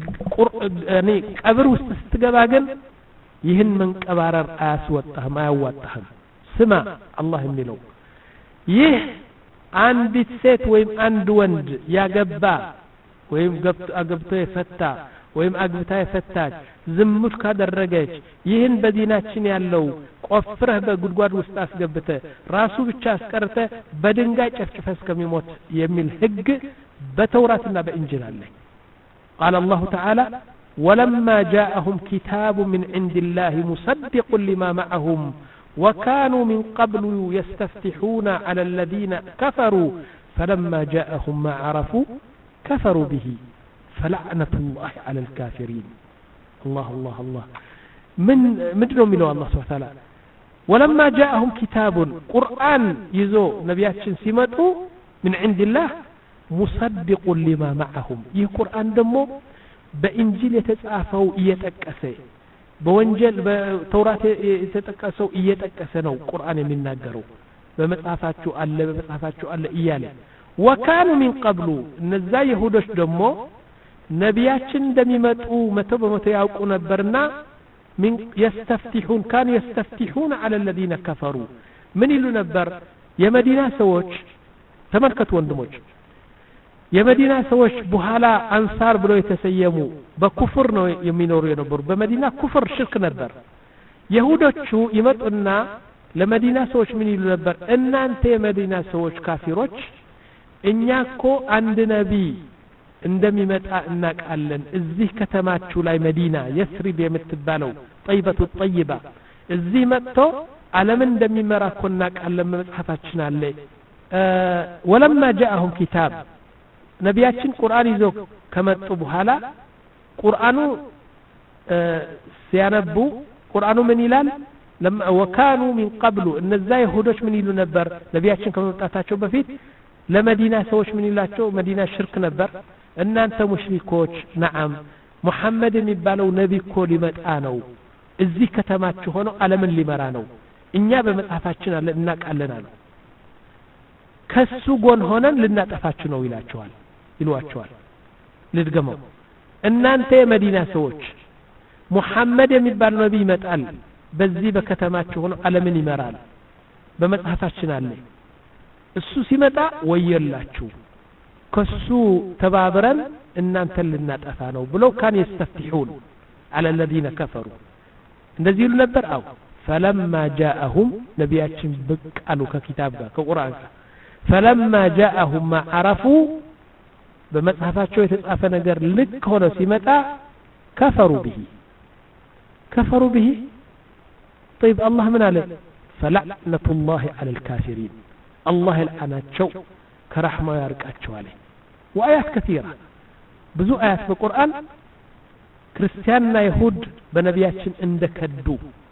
እኔ ቀብር ውስጥ ስትገባ ግን ይህን መንቀባረር አያስወጣህም አያዋጣህም ስማ አላህ የሚለው ይህ አንዲት ሴት ወይም አንድ ወንድ ያገባ ወይም አግብቶ የፈታ ወይም አግብታ የፈታች ዝሙት ካደረገች ይህን በዲናችን ያለው ቆፍረህ በጉድጓድ ውስጥ አስገብተ ራሱ ብቻ አስቀርተ በድንጋይ ጨፍጭፈህ እስከሚሞት የሚል ህግ በተውራትና በእንጂል አለ قال الله تعالى ولما جاءهم كتاب من عند الله مصدق لما معهم وكانوا من قبل يستفتحون على الذين كفروا فلما جاءهم ما عرفوا كفروا به فلعنة الله على الكافرين الله الله الله من مدنهم إلى الله سبحانه وتعالى ولما جاءهم كتاب قرآن يزو نبياتشن سمتوا من عند الله مصدق لما معهم يه قرآن دمو بإنجيل يتسعفوا يتكسي بوانجل بتوراة يتكسوا يتكسنوا قرآن من ناقروا بمتعفاتشو ألا بمتعفاتشو ألا إيالي وكانوا من قبل نزا يهودش دمو ነቢያችን እንደሚመጡ መቶ በመቶ ያውቁ ነበርና من يستفتحون كانوا يستفتحون على الذين كفروا من ይሉ ነበር የመዲና ሰዎች ተመልከቱ ወንድሞች የመዲና ሰዎች በኋላ አንሳር ብለው የተሰየሙ በኩፍር ነው የሚኖሩ የነበሩ በመዲና ኩፍር ሽርክ ነበር ይሁዶቹ ይመጡና ለመዲና ሰዎች ምን ይሉ ነበር እናንተ የመዲና ሰዎች ካፊሮች እኛኮ አንድ ነብይ እንደሚመጣ እናቃለን እዚህ ከተማችሁ ላይ መዲና የስሪብ የምትባለው ጠይበቱ ጠይባ እዚህ መጥቶ ዓለምን እንደሚመራኮ እናቃለን መጽሐፋችን አለ ولما جاءهم كتاب ነቢያችን ቁርአን ይዘው ከመጡ በኋላ ቁርአኑ ሲያነቡ ቁርአኑ ምን ይላል لما وكانوا من قبل እነዛ ይሁዶች ምን ይሉ ነበር ነቢያችን ከመምጣታቸው በፊት ለመዲና ሰዎች ምን ይላቸው መዲና ሽርክ ነበር እናንተ ሙሽሪኮች ነዓም ሙሐመድ የሚባለው ነብይ እኮ ሊመጣ ነው እዚህ ከተማችሁ ሆኖ ዓለምን ሊመራ ነው እኛ በመጽሐፋችን አለ እናቃለን አሉ ከሱ ጎን ሆነን ልናጠፋችሁ ነው ይላቸዋል ይሏቸዋል ልድገመው እናንተ የመዲና ሰዎች ሙሐመድ የሚባለው ነብይ ይመጣል በዚህ በከተማችሁ ሆኖ ዓለምን ይመራል በመጽሐፋችን አለ እሱ ሲመጣ ወየላችሁ ከሱ ተባብረን እናንተን ልናጠፋ ነው ብለው ካን يستفتحون على الذين كفروا እንደዚህ ይሉ ነበር አው فلما جاءهم ነቢያችን ብቅ አሉ ከኪታብ ጋር ከቁርአን ጋር فلما جاءهم ما عرفوا በመጽሐፋቸው የተጻፈ ነገር ልክ ሆነ ሲመጣ كفروا به كفروا به طيب الله من قال فلعنة الله على الكافرين الله يلعنቸው كرحمه يرقاቸው አለ وآيات كثيرة ብዙ آيات በቁርአን ክርስቲያንና ይሁድ በነቢያችን እንደከዱ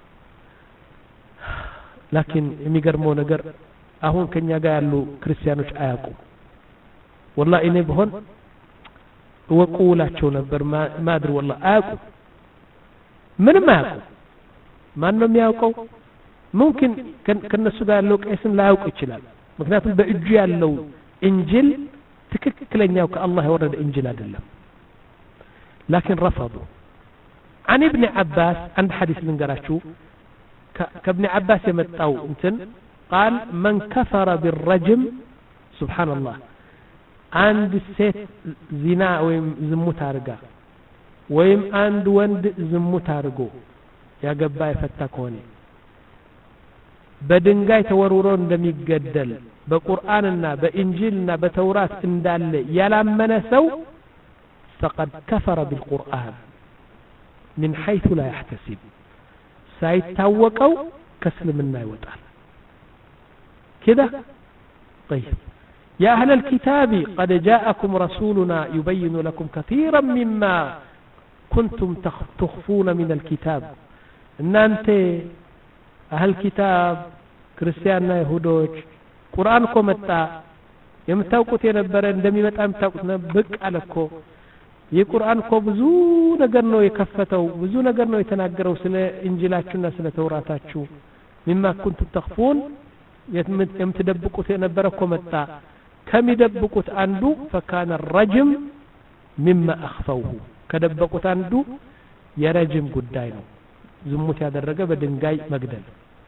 لكن የሚገርመው ነገር አሁን ከኛ ጋር ያሉ ክርስቲያኖች አያውቁ والله እኔ በሆን ወቁላቸው ነበር ማድር والله አያውቁ ምንም አያውቁ ማን ነው የሚያውቀው ممكن ከነሱ ጋር ያለው ቄስም ላያውቅ ይችላል ምክንያቱም በእጁ ያለው እንጂል ትክክለኛው ከአላህ የወረደ እንጂል አይደለም لكن رفضوا عن ابن عباس عند حديث من قراشو كابن عباس يمتاو انتن قال من كفر بالرجم سبحان الله عند السيت زنا ويم زموت ارقا ويم عند وند زموت ارقو يا قبا يفتا كوني بدنجاي تورورو እንደሚገደል በቁርአንና በእንጂልና በተውራት እንዳለ ያላመነ ሰው فقد كفر بالقرآن من حيث لا يحتسب سيتوقوا كسلمنا يوطال كده طيب يا أهل الكتاب قد جاءكم رسولنا يبين لكم كثيرا مما كنتم تخفون من الكتاب ان انت أهل الكتاب ክርስቲያንና ይሁዶች ቁርአን እኮ መጣ የምታውቁት የነበረ እንደሚመጣ የምታውቁት ነበር ብቅ አለ እኮ የቁርአን እኮ ብዙ ነገር ነው የከፈተው ብዙ ነገር ነው የተናገረው ስለ እንጂላችሁና ስለ ተውራታችሁ مما كنتم تخفون የምትደብቁት የነበረ እኮ መጣ ከሚደብቁት አንዱ فكان الرجم مما اخفوه ከደበቁት አንዱ የረጅም ጉዳይ ነው ዝሙት ያደረገ በድንጋይ መግደል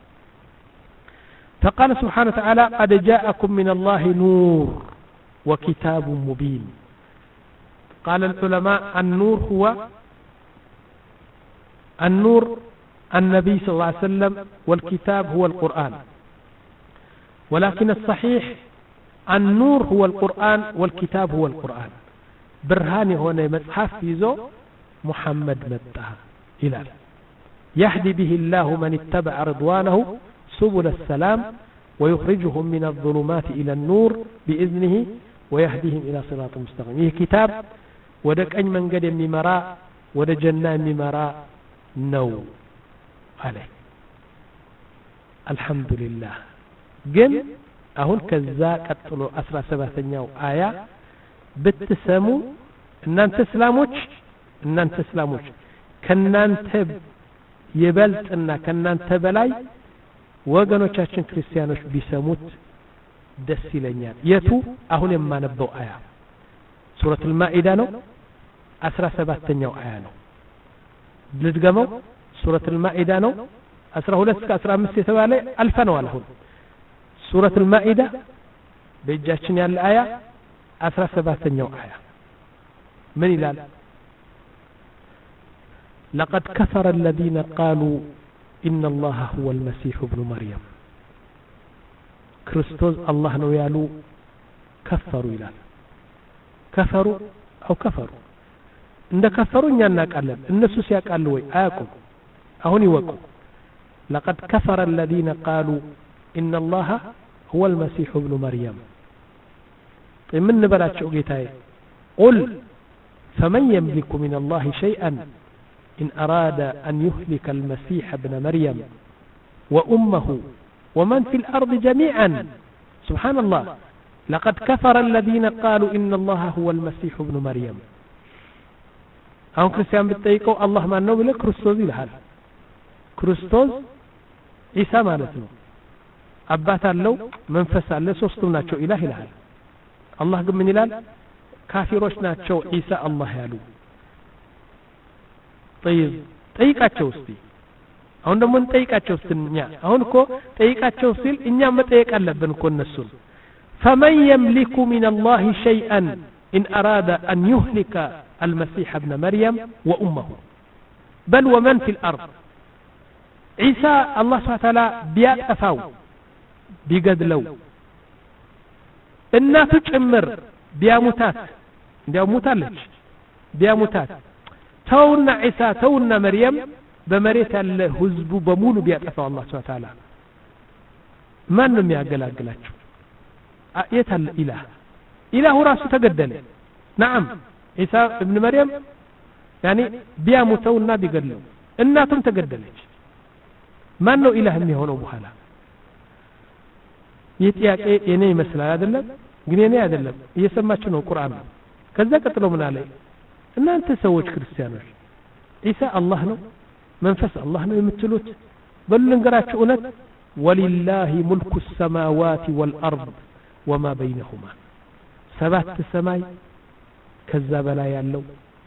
فقال سبحانه وتعالى قد جاءكم من الله نور وكتاب مبين قال العلماء النور هو النور النبي صلى الله عليه وسلم والكتاب هو القرآن ولكن الصحيح النور هو القرآن والكتاب هو القرآن برهان هنا مصحف يزو محمد متى إلى يهدي به الله من اتبع رضوانه سبل السلام ويخرجهم من الظلمات إلى النور بإذنه ويهديهم إلى صراط مستقيم إيه كتاب ودك أي من قد يمراء ود جنة يمراء نو عليه الحمد لله جن أهون كذا قتلوا أسرى سبعة آية بتسمو إن أنت سلاموش إن أنت سلاموش كن أنت يبلت إن كن أنت بلاي ወገኖቻችን ክርስቲያኖች ቢሰሙት ደስ ይለኛል የቱ አሁን የማነበው አያ ሱረቱ አልማኢዳ ነው አስራ ሰባተኛው አያ ነው ልድገመው ሱረቱ አልማኢዳ ነው አስራ ሁለት እስከ አስራ አምስት የተባለ አልፈነዋል አሁን ሱረቱ አልማኢዳ በእጃችን ያለ አያ አስራ ሰባተኛው አያ ምን ይላል لقد كفر الذين قالوا إن الله هو المسيح ابن مريم كريستوس الله نو يالو كفروا إلى كفروا أو كفروا إن كفروا إننا نقلب الناس سيقالوا وي آكم أهوني وكم لقد كفر الذين قالوا إن الله هو المسيح ابن مريم من نبلات شوقيتاي قل فمن يملك من الله شيئا إن أراد أن يهلك المسيح ابن مريم وأمه ومن في الأرض جميعا سبحان الله لقد كفر الذين قالوا إن الله هو المسيح ابن مريم أهم كريستيان بتطيقوا الله ما أنه بلا كريستوس الهال كريستوس عيسى مالتنا أبات اللو منفس اللو سوستم ناتشو إله الهال الله قم من الهال كافروش ناتشو عيسى الله يالو طيب ጠይቃቸው እስቲ አሁን ደግሞ እንጠይቃቸው እስቲ እኛ አሁን እኮ ጠይቃቸው ሲል እኛ መጠየቅ አለብን እኮ እነሱን فمن يملك من الله شيئا إن أراد أن يهلك المسيح ابن مريم وأمه بل ومن في الأرض عيسى الله سبحانه وتعالى بيأتفاو بيقدلو الناس تشمر بياموتات بياموتالج بياموتات تونا عيسى تونا مريم بمريت الحزب بمولو بيأتفى الله سبحانه وتعالى ما نم يقلاقلاتشو آية الإله إله راسه تقدل نعم عيسى ابن مريم يعني بيامو تونا بيقدلو الناتم تقدلج ما نو إله مي هونو بحالا يتياك يني مثلا هذا ግን እኔ አይደለም እየሰማችሁ ነው ቁርአን ከዛ ቀጥሎ ምን አለ እናንተ ሰዎች ክርስቲያኖች ኢሳ አላህ ነው መንፈስ አላህ ነው የምትሉት በልንገራችሁ እውነት ወሊላሂ ሙልኩ السماوات والارض وما بينهما ሰባት ሰማይ ከዛ በላይ ያለው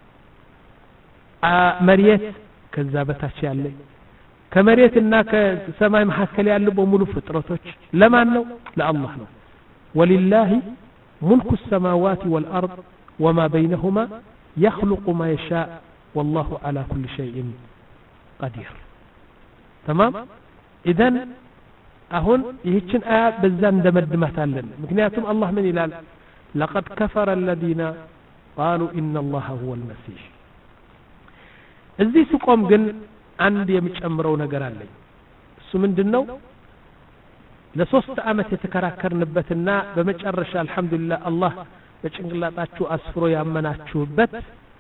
መሬት ከዛ በታች ያለ ከመሬትና ከሰማይ መካከል ያለው በሙሉ ፍጥረቶች ለማን ነው ለአላህ ነው ولله ملك السماوات والأرض وما بينهما يخلق ما يشاء والله على كل شيء قدير تمام إذن أهون يهيتشن آيات بزان دمدمات لن مكنياتهم الله من إلال لقد كفر الذين قالوا إن الله هو المسيح الذي سقوم قن عندي يمش أمرو نقران لي سمن دنو ለሶስት አመት የተከራከርንበትና በመጨረሻ አልহামዱሊላህ አላህ በጭንቅላታችሁ አስፍሮ ያመናችሁበት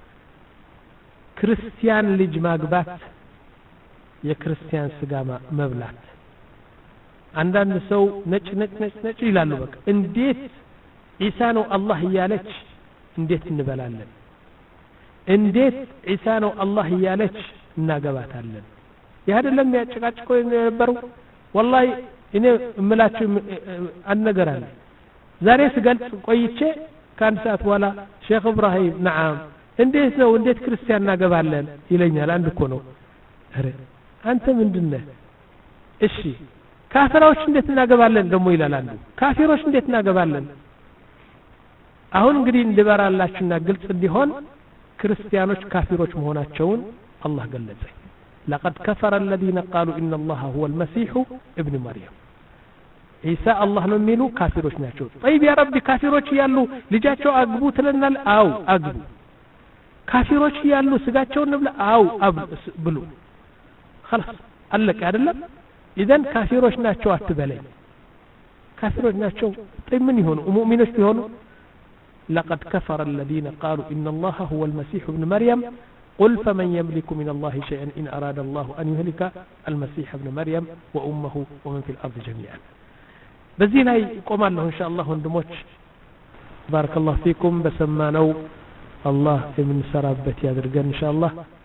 ክርስቲያን ልጅ ማግባት የክርስቲያን ስጋ መብላት አንዳንድ ሰው ነጭ ነጭ ነጭ ነጭ ይላሉ በቃ እንዴት ኢሳ ነው አላህ እያለች እንዴት እንበላለን እንዴት ኢሳ ነው አላህ እያለች እናገባታለን ይሄ አይደለም ያጨቃጭቀው የነበረው والله እኔ እምላችሁ አንነገራለ ዛሬ ስገልጽ ቆይቼ ከአንድ ሰዓት በኋላ ሼክ ኢብራሂም ነዓም እንዴት ነው እንዴት ክርስቲያን እናገባለን ይለኛል አንድ እኮ ነው አረ አንተ ምንድነህ እሺ ካፊሮች እንዴት እናገባለን ደሞ ይላል አንዱ ካፊሮች እንዴት እናገባለን አሁን እንግዲህ እንደበራላችሁና ግልጽ እንዲሆን ክርስቲያኖች ካፊሮች መሆናቸውን አላህ ገለጸ لقد كفر الذين قالوا ان الله هو المسيح ابن مريم عيسى الله ነው የሚሉ ካፊሮች ናቸው طيب يا ربي ካፊሮች ያሉ ልጃቸው አግቡ ትለናል አው አግቡ ካፊሮች ያሉ ስጋቸውን ብለ አው ብሉ خلاص አለቀ አይደለም اذا ካፊሮች ናቸው አትበለኝ ካፊሮች ናቸው طيب ምን ይሆኑ ሙእሚኖች ቢሆኑ لقد كفر الذين قالوا ان الله هو المسيح ابن مريم قل فمن يملك من الله شيئا إن أراد الله أن يهلك المسيح ابن مريم وأمه ومن في الأرض جميعا بزينا يقوم الله إن شاء الله وندموش بارك الله فيكم بسمانو الله من سرابة يا درقان إن شاء الله